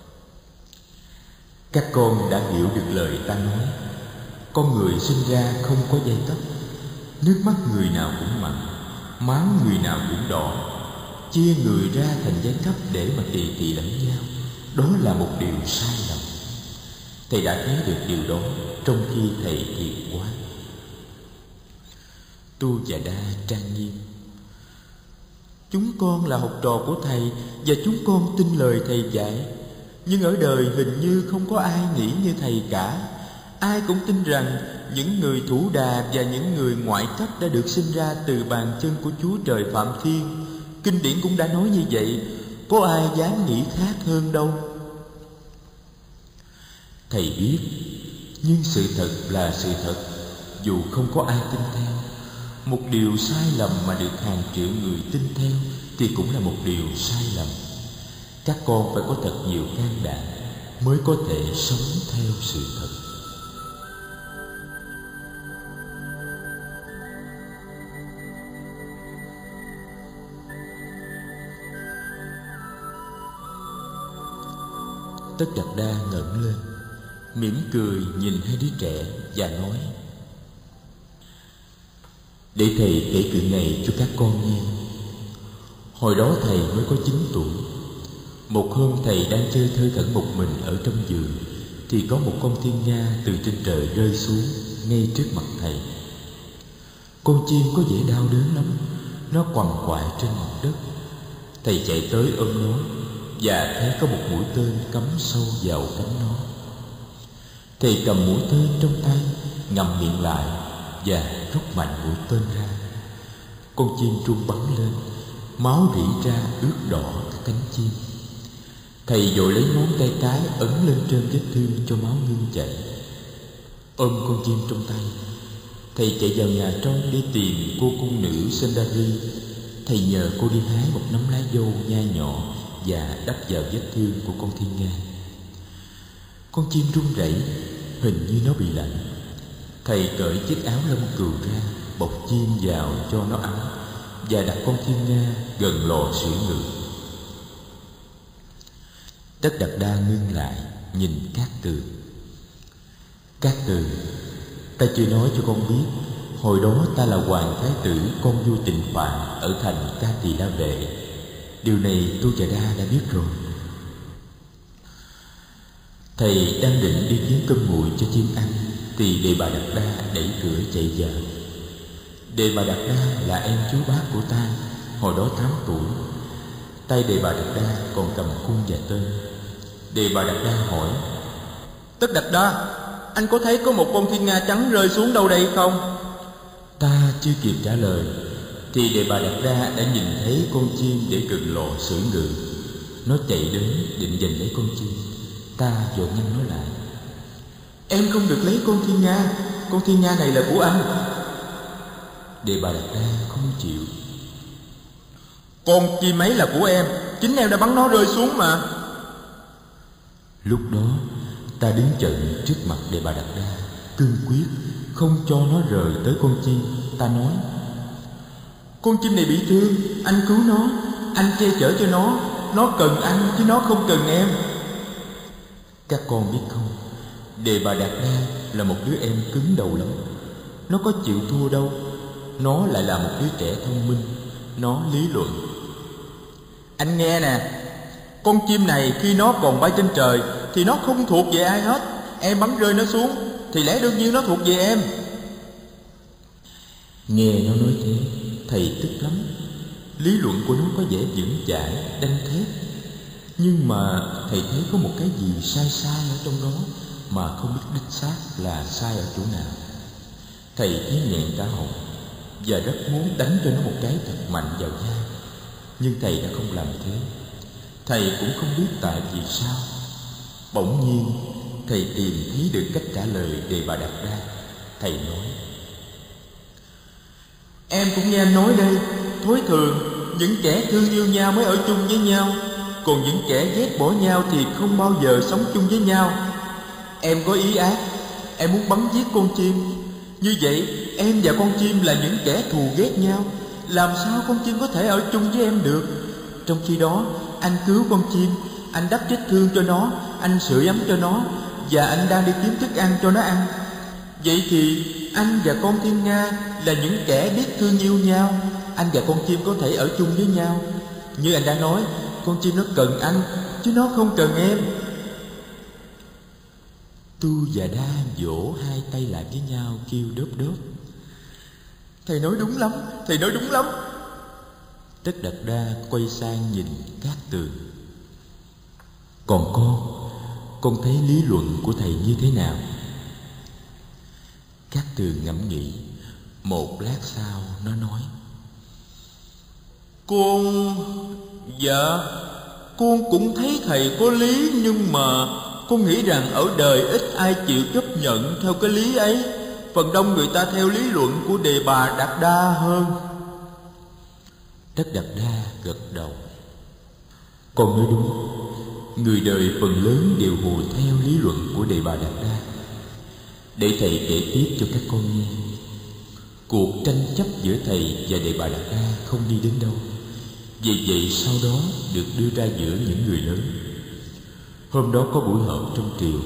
Các con đã hiểu được lời ta nói. Con người sinh ra không có giai cấp. Nước mắt người nào cũng mặn, máu người nào cũng đỏ. Chia người ra thành giai cấp để mà tỳ tỳ lẫn nhau, đó là một điều sai lầm. Thầy đã thấy được điều đó trong khi thầy thiền quán. Tu Già Đa trang nghiêm: Chúng con là học trò của thầy và chúng con tin lời thầy dạy. Nhưng ở đời hình như không có ai nghĩ như thầy cả. Ai cũng tin rằng những người thủ đà và những người ngoại cấp đã được sinh ra từ bàn chân của Chúa Trời Phạm Thiên. Kinh điển cũng đã nói như vậy, có ai dám nghĩ khác hơn đâu. Thầy biết, nhưng sự thật là sự thật, dù không có ai tin theo. Một điều sai lầm mà được hàng triệu người tin theo thì cũng là một điều sai lầm. Các con phải có thật nhiều can đảm mới có thể sống theo sự thật. Tất Đạt Đa ngẩng lên, mỉm cười nhìn hai đứa trẻ và nói: để thầy kể chuyện này cho các con nghe. Hồi đó thầy mới có 9 tuổi. Một hôm thầy đang chơi thơ thẩn một mình ở trong giường, thì có một con thiên nga từ trên trời rơi xuống ngay trước mặt thầy. Con chim có vẻ đau đớn lắm, nó quằn quại trên mặt đất. Thầy chạy tới ôm nó và thấy có một mũi tên cắm sâu vào cánh nó. Thầy cầm mũi tên trong tay, ngậm miệng lại và rút mạnh mũi tên ra. Con chim trung bắn lên, máu rỉ ra ướt đỏ cả cánh chim. Thầy vội lấy ngón tay cái ấn lên trên vết thương cho máu ngưng chảy. Ôm con chim trong tay, thầy chạy vào nhà trong để tìm cô cung nữ Sundari. Thầy nhờ cô đi hái một nắm lá dâu nhai nhỏ và đắp vào vết thương của con thiên nga. Con chim run rẩy, hình như nó bị lạnh. Thầy cởi chiếc áo lông cừu ra, bọc chim vào cho nó ấm và đặt con thiên nga gần lò sưởi ngự. Tất Đạt Đa ngưng lại nhìn Cát Tường. Cát Tường, ta chưa nói cho con biết, hồi đó ta là hoàng thái tử con vua Tịnh Phạn ở thành Ca Tỳ La Vệ. Điều này Tu Già Đa đã biết rồi. Thầy đang định đi kiếm cơm nguội cho chim ăn thì Đề Bà Đạt Đa đẩy cửa chạy vào. Đề Bà Đạt Đa là em chú bác của ta, hồi đó 8 tuổi. Tay Đề Bà Đạt Đa còn cầm cung và tên. Đề Bà Đạt Đa hỏi: Tất Đạt Đa, anh có thấy có một con thiên nga trắng rơi xuống đâu đây không? Ta chưa kịp trả lời thì Đề Bà Đạt Đa đã nhìn thấy con chim để gần lò sưởi ngự. Nó chạy đến định giành lấy con chim. Ta vội ngăn nó lại. Em không được lấy con thiên nga này là của anh. Đề Bà Đạt Đa không chịu. Con chim ấy là của em, chính em đã bắn nó rơi xuống mà. Lúc đó ta đứng chận trước mặt Đề Bà Đạt Đa, cương quyết không cho nó rời tới con chim. Ta nói: Con chim này bị thương, anh cứu nó, anh che chở cho nó cần anh chứ nó không cần em. Các con biết không, Đề Bà Đạt Đa là một đứa em cứng đầu lắm. Nó có chịu thua đâu. Nó lại là một đứa trẻ thông minh. Nó lý luận: Anh nghe nè, con chim này khi nó còn bay trên trời thì nó không thuộc về ai hết. Em bắn rơi nó xuống thì lẽ đương nhiên nó thuộc về em. Nghe nó nói thế, thầy tức lắm. Lý luận của nó có vẻ vững chãi, đanh thép, nhưng mà thầy thấy có một cái gì sai sai ở trong đó mà không biết đích xác là sai ở chỗ nào. Thầy thấy nghẹn cả họng và rất muốn đánh cho nó một cái thật mạnh vào vai, nhưng thầy đã không làm thế. Thầy cũng không biết tại vì sao. Bỗng nhiên thầy tìm thấy được cách trả lời Đề Bà Đạt Đa. Thầy nói: Em cũng nghe anh nói đây, thối thường những kẻ thương yêu nhau mới ở chung với nhau, còn những kẻ ghét bỏ nhau thì không bao giờ sống chung với nhau. Em có ý ác, em muốn bắn giết con chim. Như vậy em và con chim là những kẻ thù ghét nhau. Làm sao con chim có thể ở chung với em được? Trong khi đó anh cứu con chim, anh đắp vết thương cho nó, anh sưởi ấm cho nó, và anh đang đi kiếm thức ăn cho nó ăn. Vậy thì anh và con thiên nga là những kẻ biết thương yêu nhau. Anh và con chim có thể ở chung với nhau. Như anh đã nói, con chim nó cần anh chứ nó không cần em. Tu và Đa vỗ hai tay lại với nhau kêu đớp đớp. Thầy nói đúng lắm, thầy nói đúng lắm. Tất Đạt Đa quay sang nhìn Cát Tường. Còn con thấy lý luận của thầy như thế nào? Cát Tường ngẫm nghĩ. Một lát sau nó nói: Con cũng thấy thầy có lý, nhưng mà con nghĩ rằng ở đời ít ai chịu chấp nhận theo cái lý ấy. Phần đông người ta theo lý luận của Đề Bà Đạt Đa hơn. Tất Đạt Đa gật đầu. Con nói đúng, người đời phần lớn đều hùa theo lý luận của Đề Bà Đạt Đa. Để thầy kể tiếp cho các con nghe. Cuộc tranh chấp giữa thầy và Đề Bà Đạt Đa không đi đến đâu. Vì vậy sau đó được đưa ra giữa những người lớn. Hôm đó có buổi họp trong triều.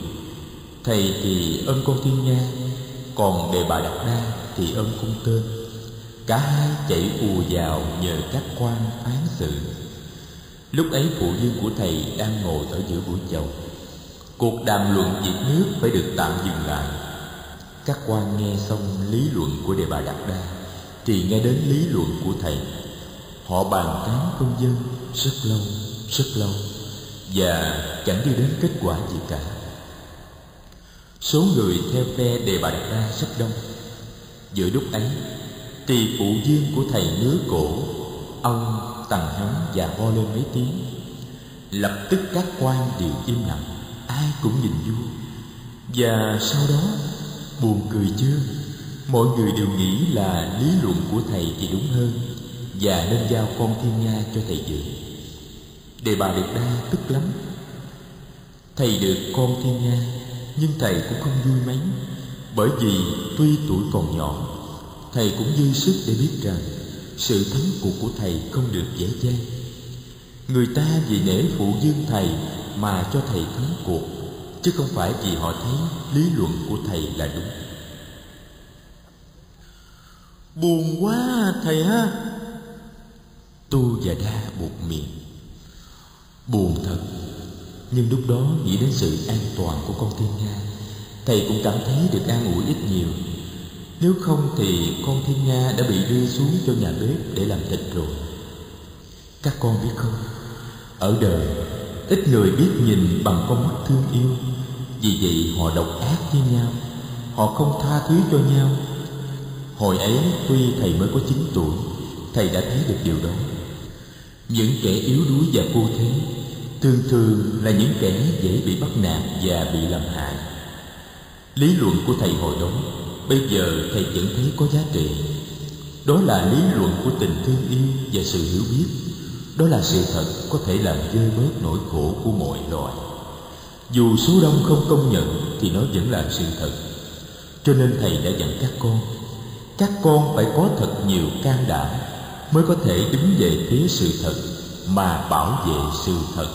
Thầy thì ôm con thiên nga, còn Đề Bà Đạt Đa thì ôm con tôm. Cả hai chạy ùa vào nhờ các quan phán xử. Lúc ấy phụ dương của thầy đang ngồi ở giữa buổi chầu. Cuộc đàm luận việc nước phải được tạm dừng lại. Các quan nghe xong lý luận của Đề Bà Đạt Đa thì nghe đến lý luận của thầy. Họ bàn tán công dân rất lâu và chẳng đi đến kết quả gì cả. Số người theo phe Đề Bà Đạt Đa rất đông. Giữa lúc ấy thì phụ dương của thầy ngứa cổ, ông tằng hắng và ho lên mấy tiếng. Lập tức các quan đều im lặng, ai cũng nhìn vua. Và sau đó, buồn cười chưa, mọi người đều nghĩ là lý luận của thầy thì đúng hơn và nên giao con Thiên Nga cho thầy giữ. Đề Bà Đạt Đa tức lắm. Thầy được con Thiên Nga, nhưng thầy cũng không vui mấy, bởi vì tuy tuổi còn nhỏ, thầy cũng dư sức để biết rằng sự thắng cuộc của thầy không được dễ dàng. Người ta vì nể phụ dương thầy mà cho thầy thắng cuộc, chứ không phải vì họ thấy lý luận của thầy là đúng. Buồn quá thầy ha. Tu và Đa buột miệng. Buồn thật, nhưng lúc đó nghĩ đến sự an toàn của con Thiên Nga, thầy cũng cảm thấy được an ủi ít nhiều. Nếu không thì con Thiên Nga đã bị đưa xuống cho nhà bếp để làm thịt rồi. Các con biết không, ở đời ít người biết nhìn bằng con mắt thương yêu. Vì vậy họ độc ác với nhau, họ không tha thứ cho nhau. Hồi ấy tuy thầy mới có 9 tuổi, thầy đã thấy được điều đó. Những kẻ yếu đuối và vô thế thường là những kẻ dễ bị bắt nạt và bị làm hại. Lý luận của thầy hồi đó bây giờ thầy vẫn thấy có giá trị. Đó là lý luận của tình thương yêu và sự hiểu biết. Đó là sự thật có thể làm vơi bớt nỗi khổ của mọi loài. Dù số đông không công nhận thì nó vẫn là sự thật. Cho nên thầy đã dặn các con phải có thật nhiều can đảm mới có thể đứng về phía sự thật mà bảo vệ sự thật.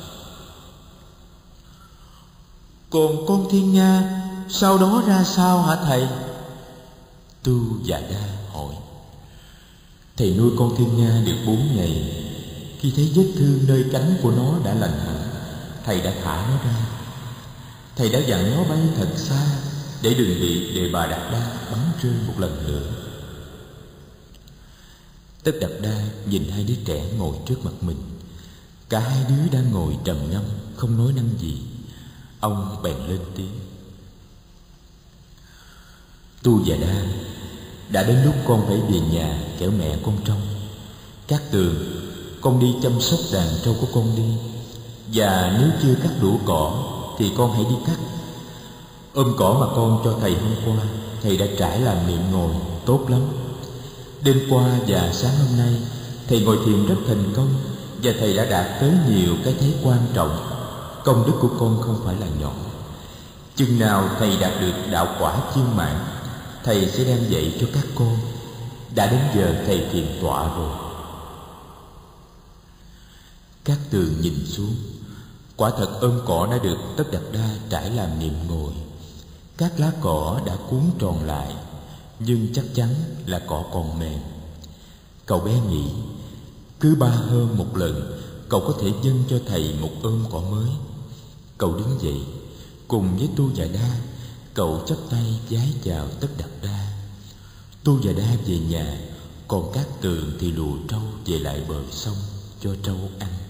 Còn con Thiên Nga sau đó ra sao hả thầy? Tu và Đa hỏi. Thầy nuôi con Thiên Nga được 4 ngày. Khi thấy vết thương nơi cánh của nó đã lành hẳn, thầy đã thả nó ra. Thầy đã dặn nó bay thật xa để đừng bị Đề Bà Đạt Đa bắn rơi một lần nữa. Tất Đạt Đa nhìn hai đứa trẻ ngồi trước mặt mình. Cả hai đứa đang ngồi trầm ngâm, không nói năng gì. Ông bèn lên tiếng. Tu và Đa, đã đến lúc con phải về nhà, kẻo mẹ con trông. Cát Tường, con đi chăm sóc đàn trâu của con đi. Và nếu chưa cắt đủ cỏ thì con hãy đi cắt. Ôm cỏ mà con cho thầy hôm qua, thầy đã trải làm miệng ngồi tốt lắm. Đêm qua và sáng hôm nay thầy ngồi thiền rất thành công, và thầy đã đạt tới nhiều cái thế quan trọng. Công đức của con không phải là nhỏ. Chừng nào thầy đạt được đạo quả viên mãn, thầy sẽ đem dạy cho các con. Đã đến giờ thầy thiền tọa rồi. Cát Tường nhìn xuống. Quả thật ôm cỏ đã được Tất Đạt Đa trải làm niệm ngồi. Các lá cỏ đã cuốn tròn lại, nhưng chắc chắn là cỏ còn mềm. Cậu bé nghĩ cứ 3 hôm một lần cậu có thể dâng cho thầy một ôm cỏ mới. Cậu đứng dậy, cùng với Tu và Đa, cậu chắp tay vái chào Tất Đạt Đa. Tu và Đa về nhà, còn Cát Tường thì lùa trâu về lại bờ sông cho trâu ăn.